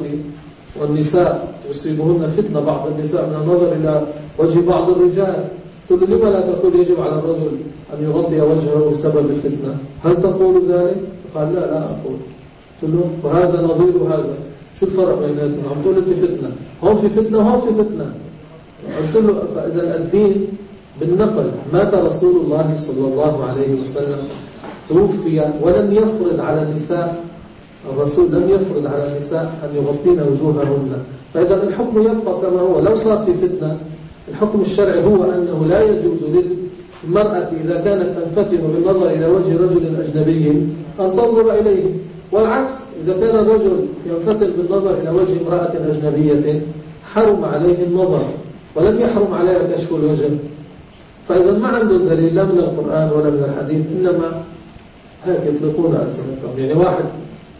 والنساء يصيبهن فتنة بعض النساء من النظر إلى وجه بعض الرجال؟ قلت له لما لا تقول يجب على الرجل أن يغطي وجهه بسبب الفتنة؟ هل تقول ذلك؟ قال لا لا أقول. قلت له وهذا نظير هذا، شو الفرق بيناتنا؟ عم تقول أنت فتنة، هون في فتنة وهون في فتنة. قلت له فإذا الدين بالنقل. مات رسول الله صلى الله عليه وسلم توفي ولم يفرض على النساء، الرسول لم يفرض على النساء أن يغطين وجوههن، فإذا الحكم يبقى كما هو. لو صار في فتنة الحكم الشرعي هو أنه لا يجوز للمرأة إذا كانت تنفتن بالنظر إلى وجه رجل أجنبي أن تنظر إليه، والعكس إذا كان الرجل ينفتن بالنظر إلى وجه امرأة أجنبية حرم عليه النظر ولم يحرم عليها كشف الوجه. فإذا ما عندهم دليل لا من القرآن ولا من الحديث، إنما هيك يطلقون ألسنتهم. يعني واحد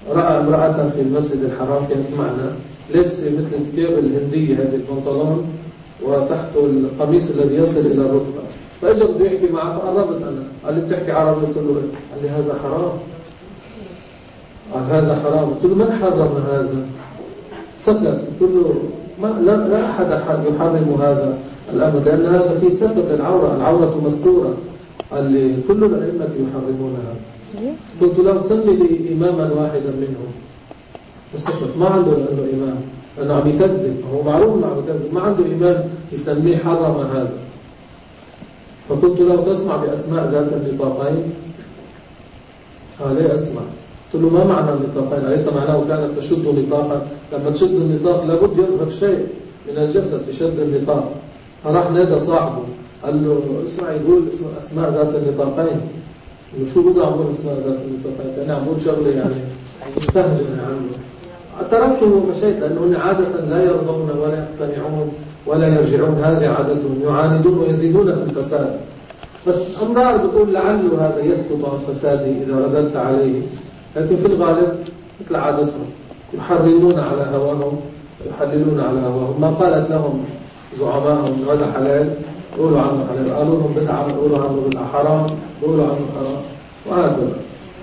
رأى امرأة في المسجد الحرام كانت معنا لبسة مثل الثياب الهندية هذه البنطلون وتحته القميص الذي يصل إلى الركبة، فأجا بده يحكي معه فقربت أنا، قال لي بتحكي عربي؟ قلت له إيه؟ قال لي هذا حرام. قال هذا حرام. قلت له من حرم هذا؟ سكت. قلت له ما لا, لا أحد يحرم هذا الأمر لأن هذا في ستر العورة، العورة مستورة. قال لي كل الأئمة يحرمون هذا. قلت له سمي لي إماما واحدا منهم. مستقبل ما عنده لأنه إمام، لأنه عم يكذب، هو معروف أنه عم يكذب، ما عنده إمام يسميه حرم هذا. فقلت له تسمع بأسماء ذات النطاقين؟ قال ليه أسمع. قلت له ما معنى النطاقين؟ أليس معناه كانت تشد نطاقا؟ لما تشد النطاق لابد يظهر شيء من الجسد بشد النطاق. فراح نادى صاحبه قال له اسمع يقول أسماء ذات النطاقين. إنه شو بده عم يقول أسماء ذات النطاقين؟ كان عم يقول شغله يعني مستهجن عنه. تركته ومشيت لأنه عادة لا يرضون ولا يقتنعون ولا يرجعون، هذه عادتهم، يعاندون ويزيدون في الفساد. بس أمرار بتقول لعله هذا يسقط عن فساده إذا رددت عليه، لكن في الغالب مثل عادتهم يحرمون على هواهم يحللون على هواهم. ما قالت لهم زعمائهم هذا حلال قولوا عنه حلال، قالوا لهم بدعة قولوا عنه بدعة، حرام قولوا عنه حرام، وهكذا.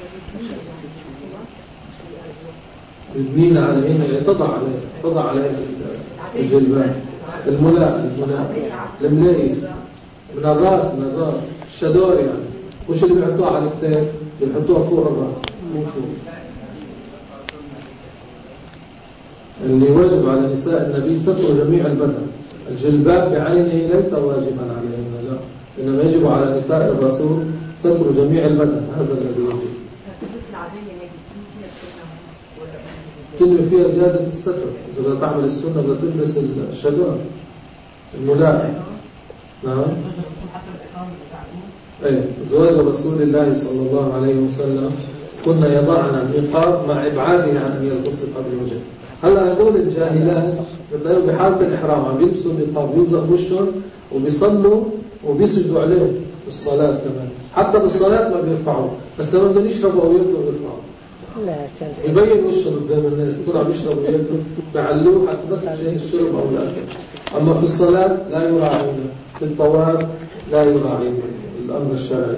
يدنين عليهن يعني تضع عليه تضع عليه الجلباب، الملاء الملاء الملاء من الراس من الراس الشدور يعني، مش اللي بيحطوها على الكتاف، بيحطوها فوق الراس مو فوق. اللي واجب على نساء النبي ستر جميع البدن، الجلباب بعينه ليس واجبا عليهن لا، إنما يجب على نساء الرسول ستر جميع البدن، هذا الذي يجب. تلبس فيها زيادة الستر، إذا بدها تعمل السنة بدها تلبس الشدور الملائم. نعم. أي زواج رسول الله صلى الله عليه وسلم كنا يضعن النقاب مع إبعاده عن أن يلبس قبل وجهه. هلا هدول الجاهلات بتلاقوا بحالة الإحرام عم يلبسوا النقاب بيلزق وشهم وبيصلوا وبيسجدوا عليه في الصلاة كمان، حتى بالصلاة ما بيرفعوا، بس لما بدهم يشربوا أو ياكلوا بيرفعوا. يبين وشه قدام الناس، يكون عم يشرب وياكل بعلوه حتى بس عشان الشرب او الاكل. اما في الصلاه لا يراعينا، في الطواف لا يراعينا الامر الشرعي.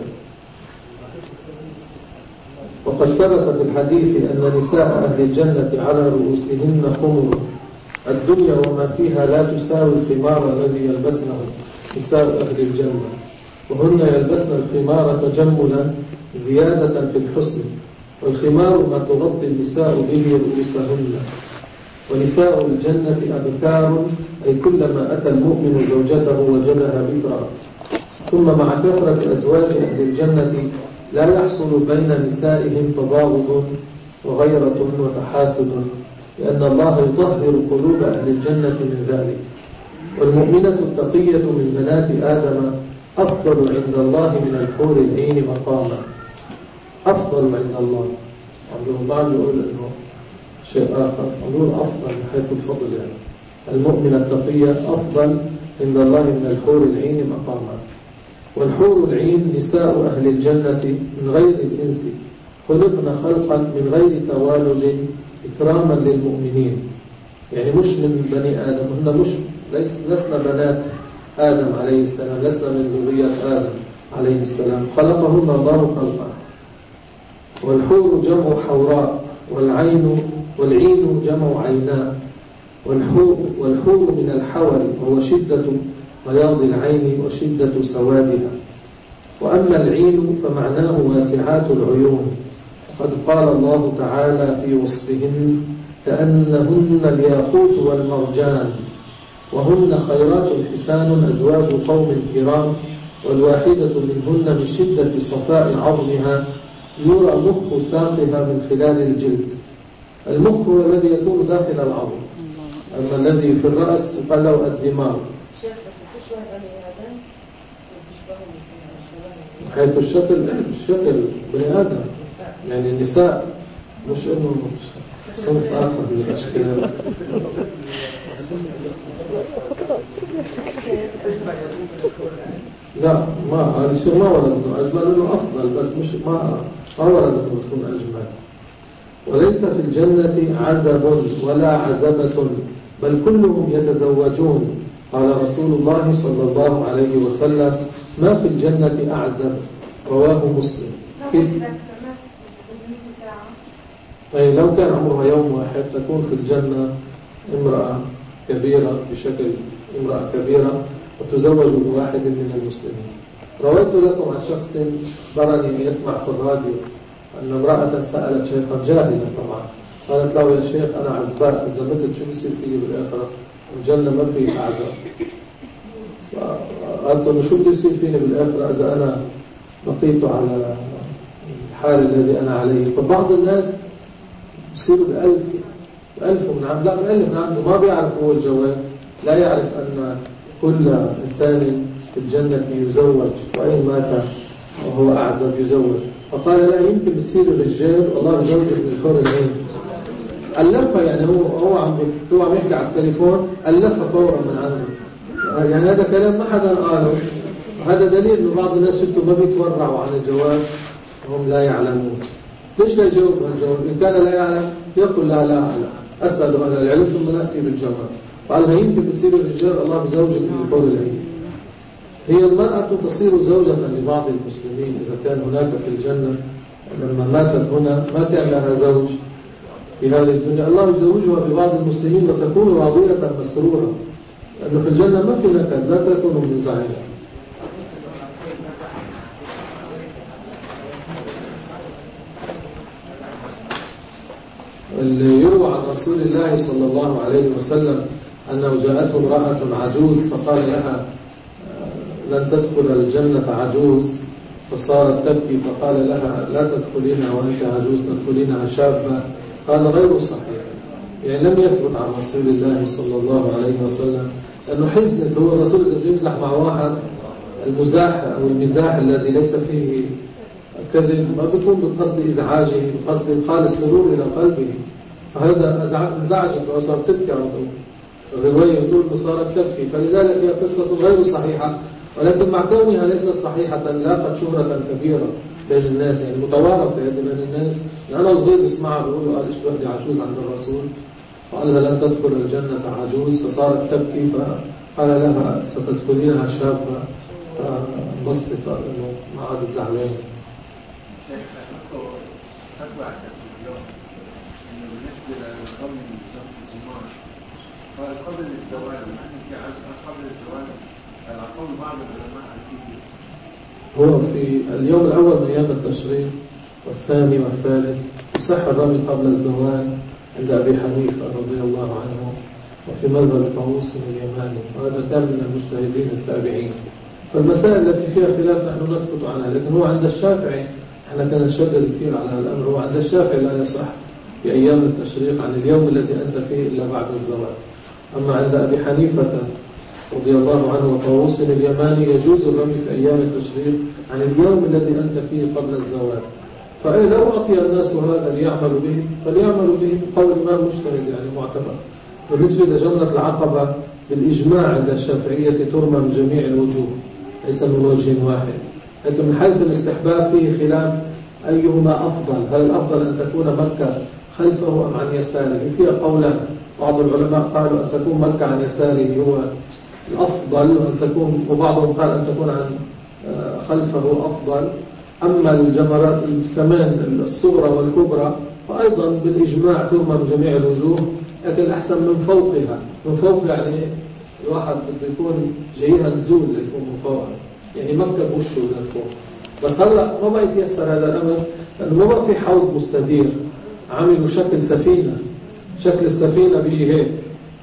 وقد ثبت في الحديث ان نساء اهل الجنه على رؤوسهن خمر، الدنيا وما فيها لا تساوي الخمار الذي يلبسنه نساء اهل الجنه، وهن يلبسن الخمار تجملا زياده في الحسن، والخمار ما تغطي النساء به رؤوسهن. ونساء الجنة أبكار، أي كلما أتى المؤمن زوجته وجدها بكرا. ثم مع كثرة أزواج أهل الجنة لا يحصل بين نسائهم تباغض وغيرة وتحاسد، لأن الله يطهر قلوب أهل الجنة من ذلك. والمؤمنة التقية من بنات آدم أفضل عند الله من الحور العين مقاما، أفضل عند الله. عندهم بعض يقول إنه شيء آخر، يقول أفضل من حيث الفضل يعني. المؤمنة التقية أفضل عند الله من الحور العين مقاما. والحور العين نساء أهل الجنة من غير الإنس، خلقن خلقا من غير توالد إكراما للمؤمنين، يعني مش من بني آدم، هن مش لسنا بنات آدم عليه السلام، لسنا من ذرية آدم عليه السلام، خلقهن الله خلقا. والحور جمع حوراء، والعين والعين جمع عيناء. والحور, والحور من الحور وهو شدة بياض العين وشدة سوادها. وأما العين فمعناه واسعات العيون، وقد قال الله تعالى في وصفهن كأنهن الياقوت والمرجان، وهن خيرات حسان أزواج قوم كرام، والواحدة منهن من شدة صفاء عظمها يرى مخ ساقها من خلال الجلد. المخ هو الذي يكون داخل العظم، أما الذي في الرأس يقال له الدماغ. حيث الشكل الشكل بني آدم، يعني النساء مش إنه صنف آخر من الأشكال. لا ما هذا الشيء ما ورد إنه أجمل، إنه أفضل، بس مش ما ما ورد إنه تكون أجمل. وليس في الجنة عزب ولا عزبة بل كلهم يتزوجون. قال رسول الله صلى الله عليه وسلم ما في الجنة أعزب. رواه مسلم. أي لو كان عمرها يوم واحد تكون في الجنة امرأة كبيرة بشكل امرأة كبيرة وتزوج بواحد من المسلمين. رويت لكم عن شخص برني يسمع في الراديو أن امرأة سألت شيخا جاهلا طبعا، قالت له يا شيخ أنا عزباء، إذا متت شو بيصير فيي بالآخرة؟ الجنة ما في أعزب. فقالت له شو بده يصير فيني بالآخرة إذا أنا بقيت على الحال الذي أنا عليه؟ فبعض الناس بصيروا بألف بألف من عام لا بألف من عام ما بيعرف هو الجواب، لا يعرف أن كل إنسان في الجنة يزوج وإن مات وهو أعزب يزوج. فقال لا يمكن بتصير الرجال والله بزوجك من الحور العين. ألفها يعني هو هو عم هو عم يحكي على التليفون ألفها فورا من عنده. يعني هذا كلام ما حدا قاله، وهذا دليل إنه بعض الناس شفتوا ما بيتورعوا عن الجواب وهم لا يعلمون. ليش لا يجاوب الجواب؟ إن كان لا يعلم يقول لا لا أعلم، أسأل أهل العلم ثم نأتي بالجواب. قالها يمكن بتصير الرجال الله بزوجك من الحور العين. هي المرأة تصير زوجة لبعض المسلمين إذا كان هناك في الجنة. لما ماتت هنا ما كان لها زوج في هذه الدنيا، الله يزوجها ببعض المسلمين وتكون راضية مسرورة، لأنه في الجنة ما في نكد، لا تكون منزعجة. اللي يروى عن رسول الله صلى الله عليه وسلم أنه جاءته امرأة عجوز فقال لها لن تدخل الجنة عجوز، فصارت تبكي فقال لها لا تدخلينها وأنت عجوز، تدخلينها شابة. هذا غير صحيح، يعني لم يثبت عن رسول الله صلى الله عليه وسلم أنه حزنت. هو الرسول إذا يمزح مع واحد المزاح أو المزاح الذي ليس فيه كذب ما بيكون بقصد إزعاجه، بقصد إدخال السرور إلى قلبه، فهذا انزعجت وصارت تبكي. الرواية يقول صارت تبكي، فلذلك هي قصة غير صحيحة، ولكن مع كونها ليست صحيحة لاقت شهرة كبيرة بين الناس، يعني متوارثة بين الناس. أنا صغير بسمعها بيقولوا قال إيش بدي عجوز عند الرسول، قال لها لن تدخل الجنة عجوز، فصارت تبكي فقال لها ستدخلينها شابة، فانبسطت إنه ما عادت زعلانة. قبل الزواج قبل الزواج قول بعض العلماء هو في اليوم الأول من أيام التشريق والثاني والثالث يصح الرمي قبل الزواج عند أبي حنيفة رضي الله عنه، وفي مذهب طاووس اليماني، وهذا كان من المجتهدين التابعين. فالمسائل التي فيها خلاف نحن نسكت عنها، لكن هو عند الشافعي احنا كنا نشدد كثير على هذا الأمر. هو عند الشافعي لا يصح في أيام التشريق عن اليوم الذي أنت فيه إلا بعد الزواج. أما عند أبي حنيفة رضي الله عنه وطاووس اليماني يجوز الرمي في أيام التشريق عن اليوم الذي أنت فيه قبل الزواج. فإيه لو أعطي الناس هذا ليعملوا به فليعملوا به قول ما مجتهد يعني معتبر. بالنسبة لجمرة العقبة بالإجماع عند الشافعية ترمى من جميع الوجوه ليس من وجه واحد، لكن من حيث الاستحباب فيه خلاف أيهما أفضل، هل الأفضل أن تكون مكة خلفه أم عن يساره؟ فيها قولان، بعض العلماء قالوا أن تكون مكة عن يساره هو الأفضل، وأن تكون وبعضهم قال أن تكون عن خلفه أفضل. أما الجمرات كمان الصغرى والكبرى فأيضا بالإجماع ترمى من جميع الوجوه، لكن الأحسن من فوقها. من فوق يعني الواحد بده يكون جايها نزول ليكون من فوقها، يعني مكة بوشه لفوق. بس هلا ما بقى يتيسر هذا الأمر لأنه ما بقى في حوض مستدير، عملوا شكل سفينة، شكل السفينة بيجي هيك.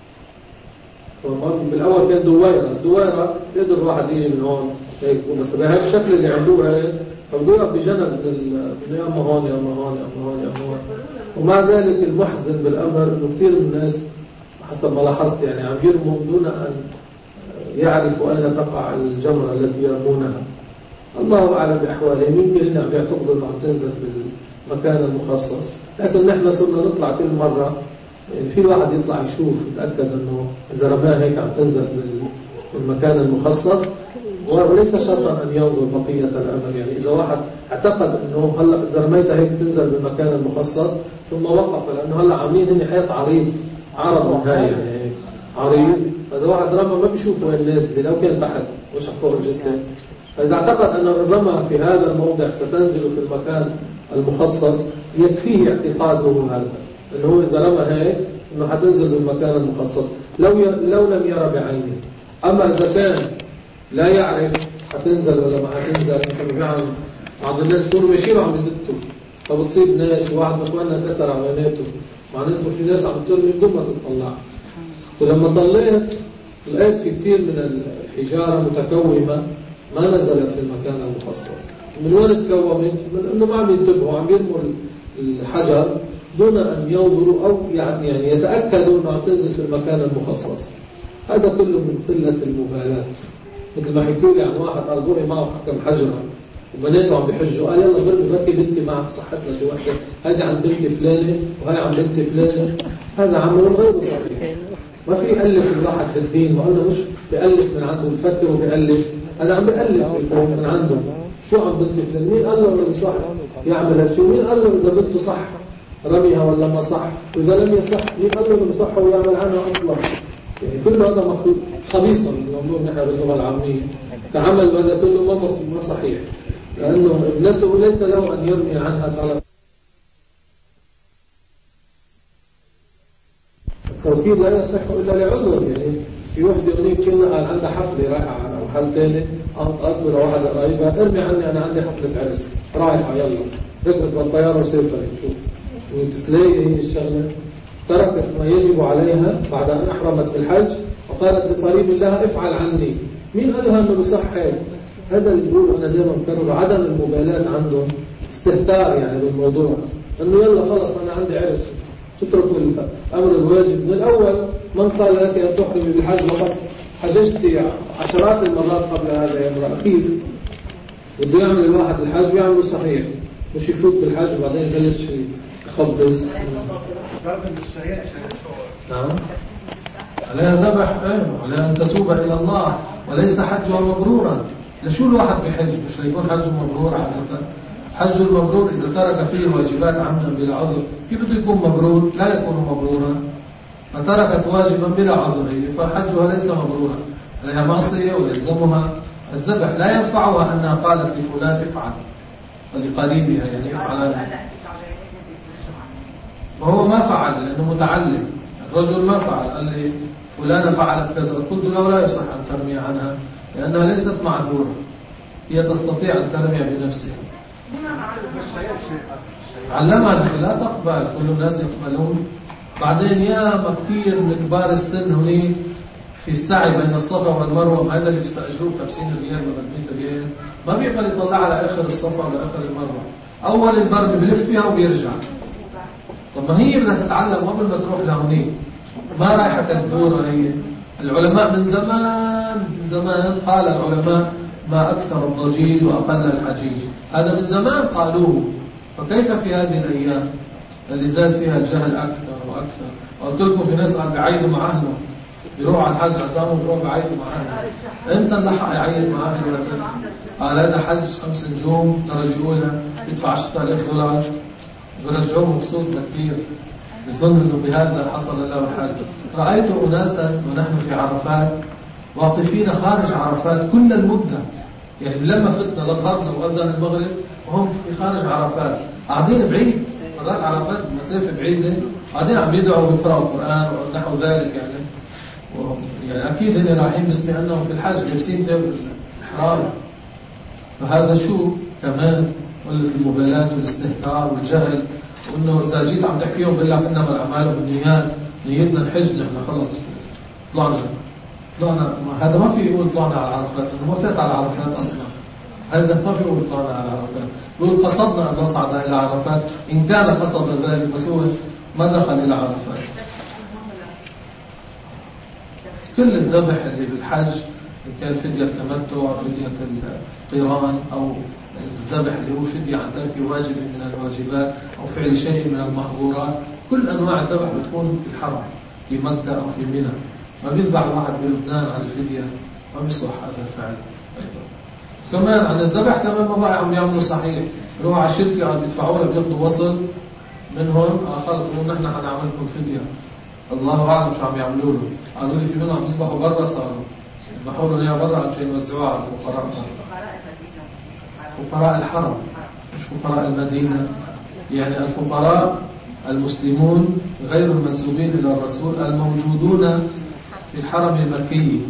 بالأول كان دوائرة، الدوائرة يقدر الواحد يجي من هون هيك، بس بهذا الشكل اللي عندوه هيك فبدو يقف بجنب من يا أما هون يا أما هون يا أما هون يا أما هون. ومع ذلك المحزن بالأمر إنه كثير من الناس حسب ما لاحظت يعني عم يرموا دون أن يعرفوا أين تقع الجمرة التي يرمونها. الله أعلم بأحوالهم، يمكن إنهم عم يعتقدوا إنها تنزل بالمكان المخصص، لكن نحن صرنا نطلع كل مرة يعني في الواحد يطلع يشوف يتأكد إنه إذا رماها هيك عم تنزل بالمكان المخصص، وليس شرطا أن ينظر بقية الأمر. يعني إذا واحد اعتقد أنه هلأ إذا رميتها هيك تنزل بالمكان المخصص ثم وقف، لأنه هلأ عاملين هن حيط عريض، عرض من هاي يعني عريض، فإذا واحد رمى ما بيشوف وين نازل لو كان تحت مش فوق الجسم. فإذا اعتقد أنه الرمى في هذا الموضع ستنزل في المكان المخصص يكفيه اعتقاده هذا، أنه هو إذا رمى هيك أنه حتنزل بالمكان المخصص لو ي... لو لم يرى بعينه. أما إذا كان لا يعرف حتنزل ولا ما حتنزل، فبيعمل بعض الناس بيكونوا ماشيين وعم بيزتوا فبتصيب ناس، وواحد من اخواننا كسر عيناته معناته في ناس عم ترمي بدون ما تطلع. ولما طلعت لقيت في كثير من الحجارة متكومة ما نزلت في المكان المخصص. من وين تكومت؟ من انه ما عم ينتبهوا، عم يرموا الحجر دون ان ينظروا او يعني يعني يتاكدوا انه عم تنزل في المكان المخصص. هذا كله من قله المبالاه. مثل ما حكوا لي عن واحد قال بوقي معه حكم حجره وبناته عم بيحجوا، قال يلا برمي بركي بنتي معها صحتنا شو وحده، هذه عن بنتي فلانه وهي عن بنتي فلانه. هذا عمل غير صحيح. ما في يألف الواحد بالدين، وأنا مش بيألف من عنده بفكر وبيألف، أنا عم بيألف من عنده. شو عم بنتي فلان؟ مين قال له إنه صح يعمل هالشيء؟ مين قال له إذا بنته صح رميها ولا ما صح؟ وإذا لم يصح مين قال له إنه صح ويعمل عنها أصلا؟ يعني كل هذا مخلوق خبيصا بنقول نحن باللغة العامية كعمل، هذا كله ما ما صحيح، لأنه ابنته ليس له أن يرمي عنها طلب. التوكيد لا يصح إلا لعذر. يعني في وحدة هنيك كنا قال عندها حفلة رايحة على محل ثاني، قامت قالت له لواحد قريبها ارمي عني أنا عندي حفلة عرس رايحة يلا، ركبت بالطيارة وسافرت. شوف وتسلي هي الشغلة، تركت ما يجب عليها بعد أن أحرمت بالحج وقالت لقريب لها افعل عني. مين قال لها إنه بصح هيك؟ هذا اللي بيقولوا أنا دائما بكرر عدم المبالاة عندهم، استهتار يعني بالموضوع، إنه يلا خلص أنا عندي عرس، تترك الأمر الواجب من الأول. من قال لك أن تحرمي بالحج وقد حججت عشرات المرات قبل هذا يا امرأة؟ أكيد بده يعمل الواحد الحج بيعمله صحيح، مش يفوت بالحج وبعدين يبلش يخبز. نعم عليها ذبح، عليها أن تتوب إلى الله وليس حجها مبرورا. لشو الواحد بحج مش هيكون حجه مبرور؟ عادة حج المبرور إذا ترك فيه الواجبات عمدا بلا عذر، كيف بده يكون مبرور؟ لا يكون مبرورا. فتركت واجبا بلا عذر فحجها ليس مبرورا، عليها معصية ويلزمها الذبح. لا ينفعها أنها قالت لفلان افعل ولقريبها يعني افعل، وهو ما فعل لأنه متعلم. الرجل ما فعل، قال لي فلانة فعلت كذا، قلت له لا يصح أن ترمي عنها لأنها ليست معذورة، هي تستطيع أن ترمي بنفسها. علمها لا تقبل، كل الناس يقبلون. بعدين يا كثير من كبار السن هناك في السعي بين الصفا والمروة، هذا اللي بيستأجروه خمسين ريال ولا مئة ريال، ما بيقبل يطلع على آخر الصفا ولا آخر المروة. أول البر بلف فيها وبيرجع. طب ما هي بدها تتعلم قبل ما تروح لهونيك، ما رايحة تزدورها هي. العلماء من زمان من زمان قال العلماء ما أكثر الضجيج وأقل الحجيج، هذا من زمان قالوه. فكيف في هذه الأيام اللي زاد فيها الجهل أكثر وأكثر؟ قلت لكم في ناس قاعد بيعيدوا مع أهله، بيروح على الحج عسامه بيروح بيعيدوا مع أهله. أنت اللي حق يعيد مع أهله؟ قال هذا حج خمس نجوم درجة أولى يدفع عشرة آلاف دولار، برجعوه مبسوط كثير، يظن أنه بهذا حصل له الحج. رأيت أناسا ونحن في عرفات واقفين خارج عرفات كل المدة، يعني لما فتنا لغربنا وأذن المغرب وهم في خارج عرفات قاعدين بعيد، مرات عرفات مسافة بعيدة قاعدين عم يدعوا ويقرأوا القرآن ونحو ذلك. يعني يعني أكيد هن رايحين مستنهم في الحج لابسين ثياب الإحرام. فهذا شو كمان قلة المبالاة والاستهتار والجهل، وإنه إذا جيت عم تحكيهم بقول لك إنما الأعمال بالنيات، نيتنا الحج نحن خلص طلعنا طلعنا. هذا ما في يقول طلعنا على عرفات، لأنه ما فات على عرفات أصلا. هذا ما في يقول طلعنا على عرفات، يقول قصدنا أن نصعد إلى عرفات إن كان قصد ذلك، بس هو ما دخل إلى عرفات. كل الذبح اللي بالحج إن كان فدية التمتع، فدية القران، أو الذبح اللي هو فدية عن ترك واجب من الواجبات أو فعل شيء من المحظورات، كل أنواع الذبح بتكون في الحرم في مكة أو في منى. ما بيذبح واحد بلبنان على الفدية، ما بيصح هذا الفعل أيضا. كمان عن الذبح كمان ما بقى عم يعملوا صحيح، يروحوا على الشركة بيدفعوا لها بياخذوا وصل منهم، آه خلص بيقولوا نحن حنعمل لكم فدية. الله أعلم شو عم يعملوا له. قالوا لي في منهم عم يذبحوا برا، صاروا يذبحوا لهم إياها برا عشان يوزعوها على الفقراء. فقراء الحرم مش فقراء المدينة، يعني الفقراء المسلمون غير المنسوبين إلى الرسول الموجودون في الحرم المكي،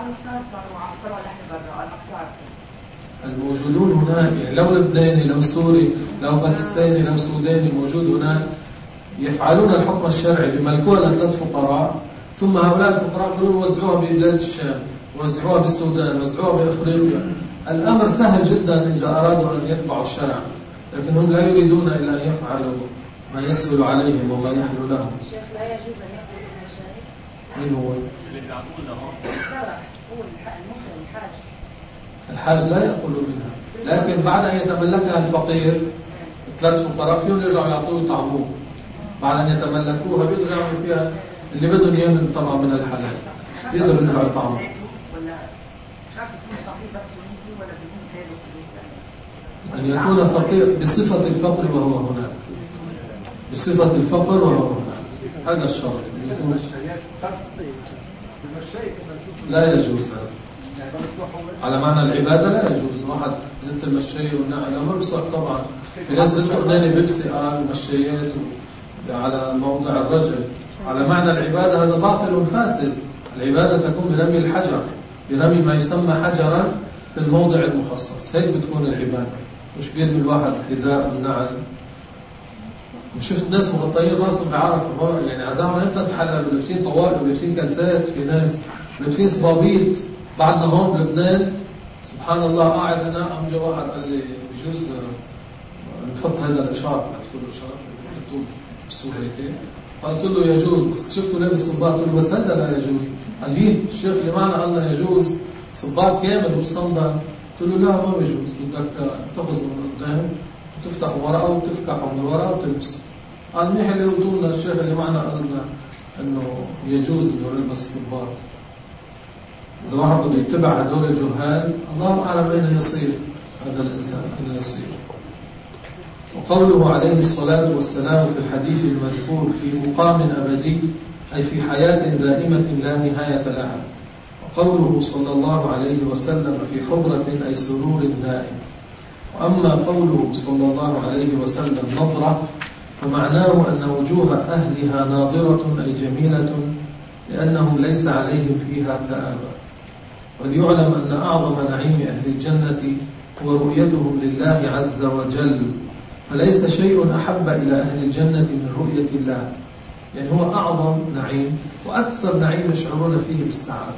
الموجودون هناك. يعني لو لبناني لو سوري لو باكستاني لو سوداني موجود هناك يفعلون الحكم الشرعي بملكوها لثلاث فقراء، ثم هؤلاء الفقراء يقولون وزعوها ببلاد الشام، وزعوها بالسودان، وزعوها بأفريقيا. الأمر سهل جدا إذا أرادوا أن يتبعوا الشرع، لكن هم لا يريدون إلا أن يفعلوا ما يسهل عليهم وما يحلو لهم. شيخ لا يجوز أن يأخذ المشايخ؟ مين هو؟ اللي بيعطونا هون. لا لا هو المحرم الحاج. الحاج لا يأكل منها، لكن بعد أن يتملكها الفقير ثلاث فقراء فيهم يرجعوا يعطوه طعموه. بعد أن يتملكوها بيقدروا يعملوا فيها اللي بدهم إياه من طبعا من الحلال، بيقدروا يرجعوا يطعموه. أن يكون فقير بصفة الفقر وهو هناك، بصفة الفقر وهو هناك، هذا الشرط. لا يجوز هذا على معنى العبادة، لا يجوز الواحد زدت المشاية والنعم. الأمر بصح طبعا إذا زدت قداني بيبسي قال مشايات على موضع الرجل، على معنى العبادة هذا باطل فاسد. العبادة تكون برمي الحجر، برمي ما يسمى حجرا في الموضع المخصص، هيك بتكون العبادة. مش بيرمي الواحد حذاء والنعل. شفت ناس مغطيين راسهم بعرفة، يعني عزامة امتى تحلل ولابسين طوال ولابسين كلسات، في ناس لابسين صبابيط. بعدنا هون بلبنان سبحان الله قاعد انا قام جا واحد قال لي بجوز نحط هذا الاشارة، قلت له اشارة مكتوب بسهولة هيك، قلت له يجوز، بس شفته لابس صباط، قلت له بس هذا لا يجوز. قال لي الشيخ اللي معنا قال لنا يجوز صباط كامل وصندل. قلت له لا ما بيجوز، بدك تاخذ من قدام وتفتح ورقه وتفكحه من الورقه وتلبسه. قال منيح اللي قلتوا لنا الشيخ اللي معنا قال لنا انه يجوز انه نلبس الصباط. اذا واحد بده يتبع هذول الجهال الله اعلم اين يصير هذا الانسان، اين يصير. وقوله عليه الصلاه والسلام في الحديث المذكور في مقام ابدي اي في حياه دائمه لا نهايه لها. قوله صلى الله عليه وسلم في حضرة أي سرور دائم. وأما قوله صلى الله عليه وسلم نظرة فمعناه أن وجوه أهلها ناظرة أي جميلة لأنهم ليس عليهم فيها كآبة. وليعلم أن أعظم نعيم أهل الجنة هو رؤيتهم لله عز وجل، فليس شيء أحب إلى أهل الجنة من رؤية الله، يعني هو أعظم نعيم وأكثر نعيم يشعرون فيه بالسعادة.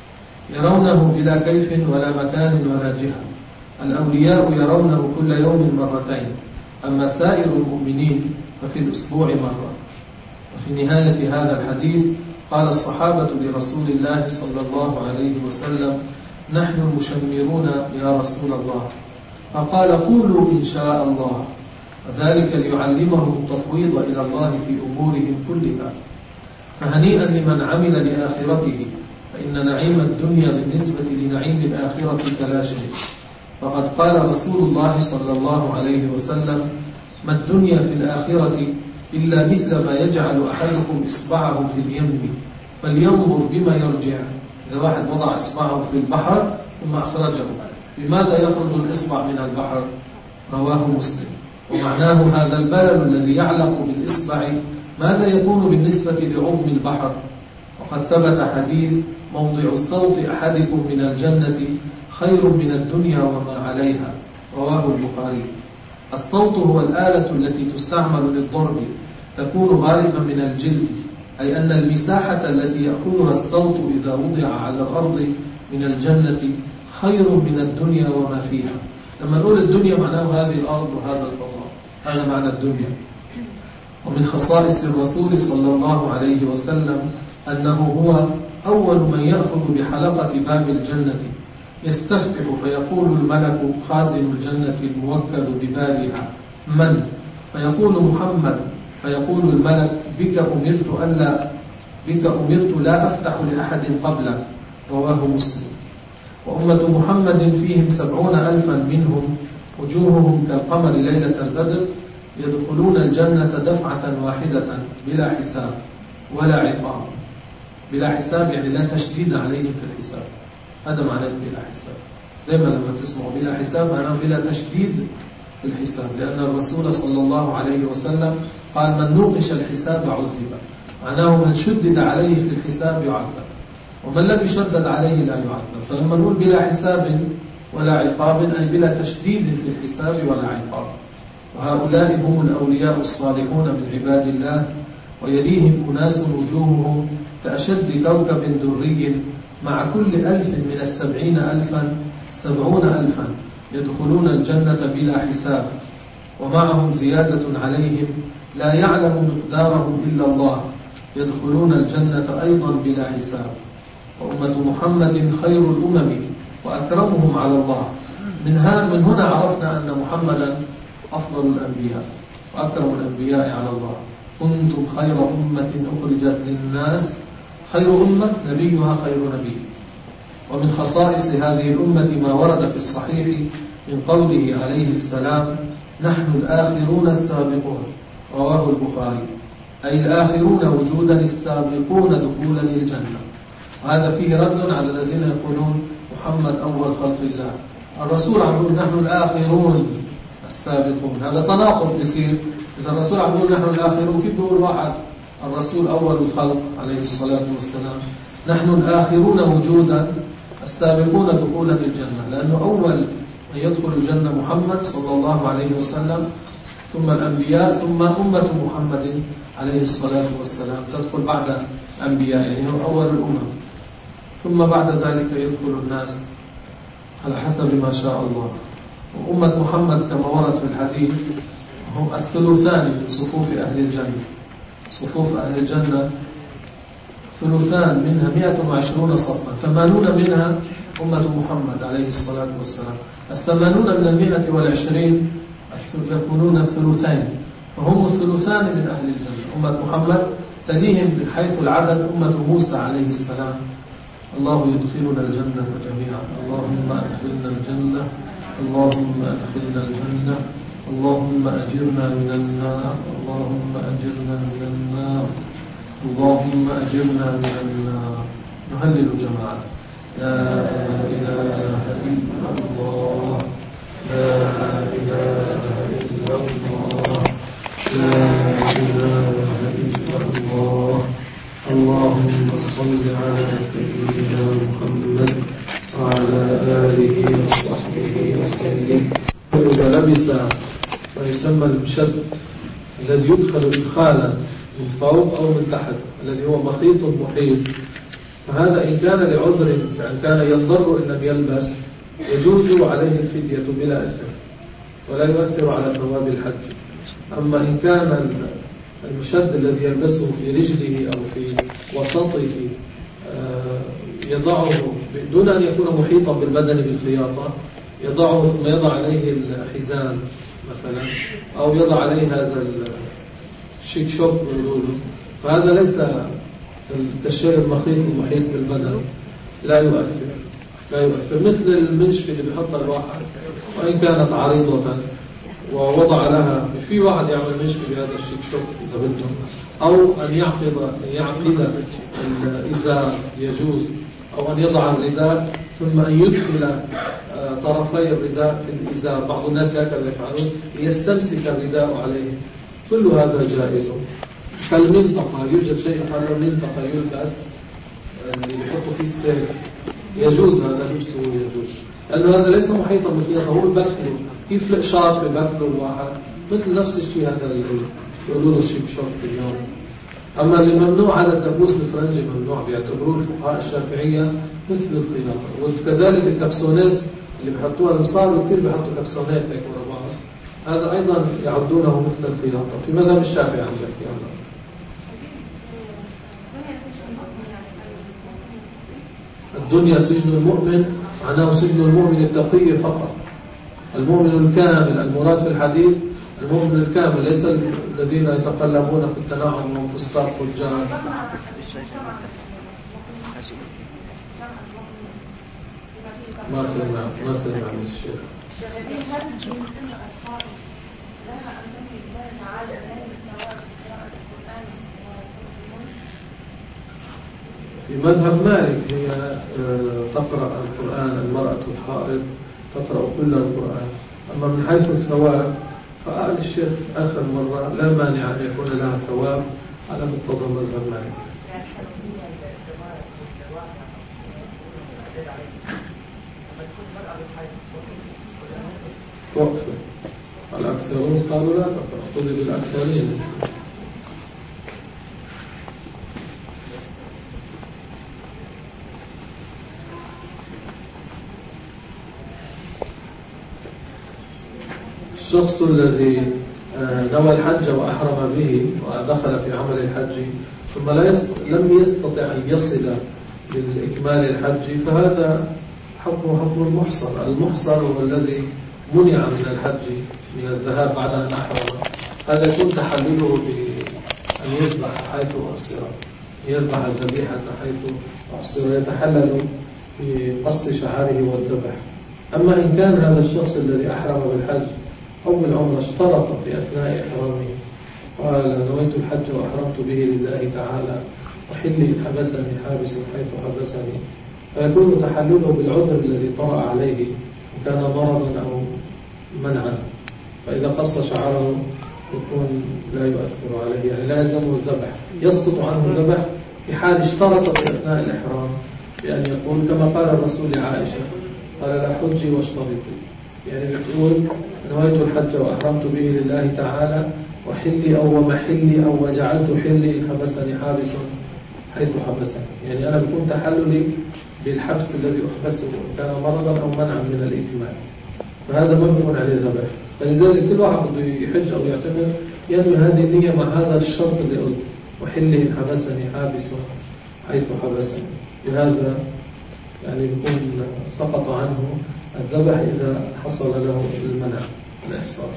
يرونه بلا كيف ولا مكان ولا جهة. الأولياء يرونه كل يوم مرتين، أما سائر المؤمنين ففي الأسبوع مرة. وفي نهاية هذا الحديث قال الصحابة لرسول الله صلى الله عليه وسلم نحن المشمرون يا رسول الله، فقال قولوا إن شاء الله، وذلك ليعلمهم التفويض إلى الله في أمورهم كلها. فهنيئا لمن عمل لآخرته، فإن نعيم الدنيا بالنسبة لنعيم الآخرة كلا شيء. فقد قال رسول الله صلى الله عليه وسلم ما الدنيا في الآخرة إلا مثل ما يجعل أحدكم إصبعه في اليم فلينظر بما يرجع. إذا واحد وضع إصبعه في البحر ثم أخرجه، بماذا يخرج الإصبع من البحر؟ رواه مسلم. ومعناه هذا البلل الذي يعلق بالإصبع ماذا يكون بالنسبة لعظم البحر؟ وقد ثبت حديث موضع الصوت أحدكم من الجنة خير من الدنيا وما عليها، رواه البخاري. الصوت هو الآلة التي تستعمل للضرب، تكون غالبا من الجلد، أي أن المساحة التي يأخذها الصوت إذا وضع على الأرض من الجنة خير من الدنيا وما فيها. لما نقول الدنيا معناه هذه الأرض وهذا الفضاء، هذا معنى الدنيا. ومن خصائص الرسول صلى الله عليه وسلم أنه هو أول من يأخذ بحلقة باب الجنة، يستفتح فيقول الملك خازن الجنة الموكل ببابها من؟ فيقول محمد، فيقول الملك بك أمرت ألا بك أمرت لا أفتح لأحد قبلك، رواه مسلم. وأمة محمد فيهم سبعون ألفا منهم وجوههم كالقمر ليلة البدر يدخلون الجنة دفعة واحدة بلا حساب ولا عقاب. بلا حساب يعني لا تشديد عليهم في الحساب، هذا معناه بلا حساب. دائما لما تسمعوا بلا حساب معناه بلا تشديد في الحساب، لأن الرسول صلى الله عليه وسلم قال من نوقش الحساب عذب، معناه من شدد عليه في الحساب يعذب، ومن لم يشدد عليه لا يعذب. فلما نقول بلا حساب ولا عقاب أي بلا تشديد في الحساب ولا عقاب. وهؤلاء هم الأولياء الصالحون من عباد الله، ويليهم أناس وجوههم كأشد كوكب دري مع كل ألف من السبعين ألفا سبعون ألفا يدخلون الجنة بلا حساب، ومعهم زيادة عليهم لا يعلم مقدارهم إلا الله يدخلون الجنة أيضا بلا حساب. وأمة محمد خير الأمم وأكرمهم على الله. منها من هنا عرفنا أن محمدا أفضل الأنبياء وأكرم الأنبياء على الله. كنتم خير أمة أخرجت للناس، خير أمة نبيها خير نبي. ومن خصائص هذه الأمة ما ورد في الصحيح من قوله عليه السلام نحن الآخرون السابقون، رواه البخاري، أي الآخرون وجودا السابقون دخولا للجنة. وهذا فيه رد على الذين يقولون محمد أول خلق الله. الرسول عم يقول نحن الآخرون السابقون، هذا تناقض بيصير. إذا الرسول عم يقول نحن الآخرون كيف بيقول واحد الرسول أول الخلق عليه الصلاة والسلام؟ نحن الآخرون وجودا السابقون دخولا للجنة، لأنه أول من يدخل الجنة محمد صلى الله عليه وسلم، ثم الأنبياء، ثم أمة محمد عليه الصلاة والسلام تدخل بعد الأنبياء، يعني هو أول الأمم، ثم بعد ذلك يدخل الناس على حسب ما شاء الله. وأمة محمد كما ورد في الحديث هم الثلثان من صفوف أهل الجنة. صفوف أهل الجنة ثلثان منها مئة وعشرون صفا، ثمانون منها أمة محمد عليه الصلاة والسلام. الثمانون من المئة والعشرين يكونون الثلثين، وهم الثلثان من أهل الجنة. أمة محمد تليهم من حيث العدد أمة موسى عليه السلام. الله يدخلنا الجنة جميعا. اللهم أدخلنا الجنة، اللهم أدخلنا الجنة، اللهم أجرنا من النار، اللهم أجرنا من النار، اللهم أجرنا من النار. نهلل جماعة لا إله إلا الله، لا إله إلا الله، لا إله إلا الله. اللهم صل على سيدنا محمد وعلى آله وصحبه وسلم. إذا لبس ما يسمى المشد الذي يدخل إدخالا من فوق أو من تحت، الذي هو مخيط محيط، فهذا إن كان لعذر كأن كان ينضر إن لم يلبس يجوز عليه الفدية بلا إثم ولا يؤثر على ثواب الحج. أما إن كان المشد الذي يلبسه في رجله أو في وسطه يضعه دون أن يكون محيطا بالبدن بالخياطة، يضعه ثم يضع عليه الحزام مثلا، أو يضع عليه هذا الشيك شوب فهذا ليس كالشيء المخيط المحيط بالبدن، لا يؤثر لا يؤثر مثل المنشف اللي بيحطها الواحد وإن كانت عريضة ووضع لها. في واحد يعمل منشف بهذا الشيك شوب إذا بدهم، أو أن يعقد يعقد الإزار يجوز، أو أن يضع الرداء ثم أن يدخل طرفي الرداء في الإزار. بعض الناس هكذا يفعلون ليستمسك الرداء عليه، كل هذا جائز. كالمنطقة يوجد شيء يقال منطقة يلبس اللي بيحطوا فيه ستيك، يجوز هذا لبسه يجوز، لأنه هذا ليس محيطا بالخياطة، هو بيبكله كيف الإشارة بيبكله الواحد، مثل نفس الشيء هذا اللي يقولوا له الشيك شوب اليوم. أما اللي ممنوع على الدبوس الفرنجي ممنوع، بيعتبروه الفقهاء الشافعية مثل الخياطة. وكذلك الكبسونات اللي بيحطوها المصاري كثير بيحطوا كبسونات هيك ورا بعض، هذا أيضا يعدونه مثل الخياطة في مذهب الشافعي عندك يعني. الدنيا سجن المؤمن معناه سجن المؤمن التقي فقط. المؤمن الكامل المراد في الحديث المؤمن الكامل، ليس الذين يتقلبون في التنعم وفي الصرف والجاه. ما سمع ما سمع من الشيخ. شغالين هل يمكن الحائض لها أن تميز بين عادتين سواء قراءة القرآن في مذهب مالك هي آه، تقرأ القرآن المرأة الحائض تقرأ كل القرآن. أما من حيث الثواب فقال الشيخ آخر مرة لا مانع أن يكون لها ثواب على مقتضى مذهب مالك. وقفة الأكثرون قالوا لا تقرأ قل بالأكثرين. الشخص الذي نوى الحج وأحرم به ودخل في عمل الحج ثم لا يست... لم يستطع أن يصل لإكمال الحج فهذا حكم حكم المحصر. المحصر هو الذي منع من الحج من الذهاب بعد أن أحرم. هذا يكون تحلله بأن يذبح حيث أحصر، يذبح الذبيحة حيث أحصر، يتحلل بقص شعره والذبح. أما إن كان هذا الشخص الذي أحرم بالحج أول عمره اشترط في أثناء إحرامه قال نويت الحج وأحرمت به لله تعالى وحلي حبسني حابس حيث حبسني، فيكون تحلله بالعذر الذي طرأ عليه وكان مرضا أو منعا. فإذا قص شعره يكون لا يؤثر عليه، يعني لا يلزمه الذبح، يسقط عنه الذبح في حال اشترط في أثناء الإحرام بأن يقول كما قال الرسول لعائشة قال لا حجي واشترطي، يعني يقول نويت الحج وأحرمت به لله تعالى وحلي أو ومحلي أو وجعلت حلي إن حبسني حابسا حيث حبسني، يعني أنا بكون تحللي بالحبس الذي أحبسه كان مرضا أو منعا من الإكمال، فهذا ممنوع عليه الذبح. فلذلك كل واحد يحج أو يعتمر ينوي هذه النية مع هذا الشرط اللي قلت وحلي إن حبسني حابس حيث حبسني، بهذا يعني يكون سقط عنه الذبح إذا حصل له المنع الإحصار.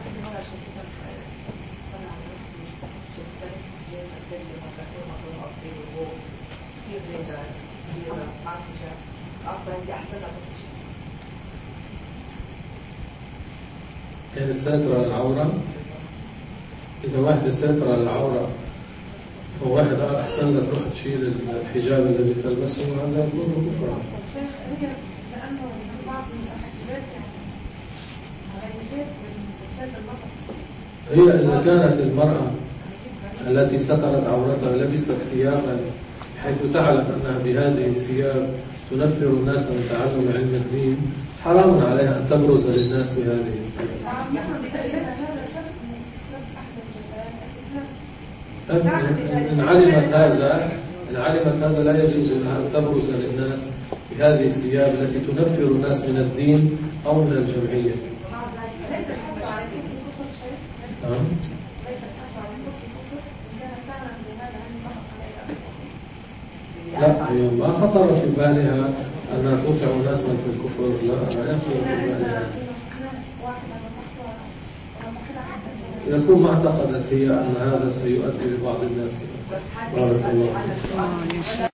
كانت ساترة العورة، إذا واحد ساترة العورة وواحد قال أحسن لك تروح تشيل الحجاب الذي تلبسه هذا يكون كفرا. لأنه بعض الحجابات هي إذا كانت المرأة التي سترت عورتها لبست ثيابا حيث تعلم أنها بهذه الثياب تنفر الناس من تعلم علم الدين حرام عليها أن تبرز للناس بهذه الثياب. إن علمت هذا إن علمت هذا لا يجوز لها أن تبرز للناس بهذه الثياب التي تنفر الناس من الدين أو من الجمعية. نعم. لا، هي ما خطر في بالها أنها ترجع ناسا في الكفر، لا لا يخطر في بالها. يكون ما اعتقدت هي أن هذا سيؤدي لبعض الناس. بارك الله فيك.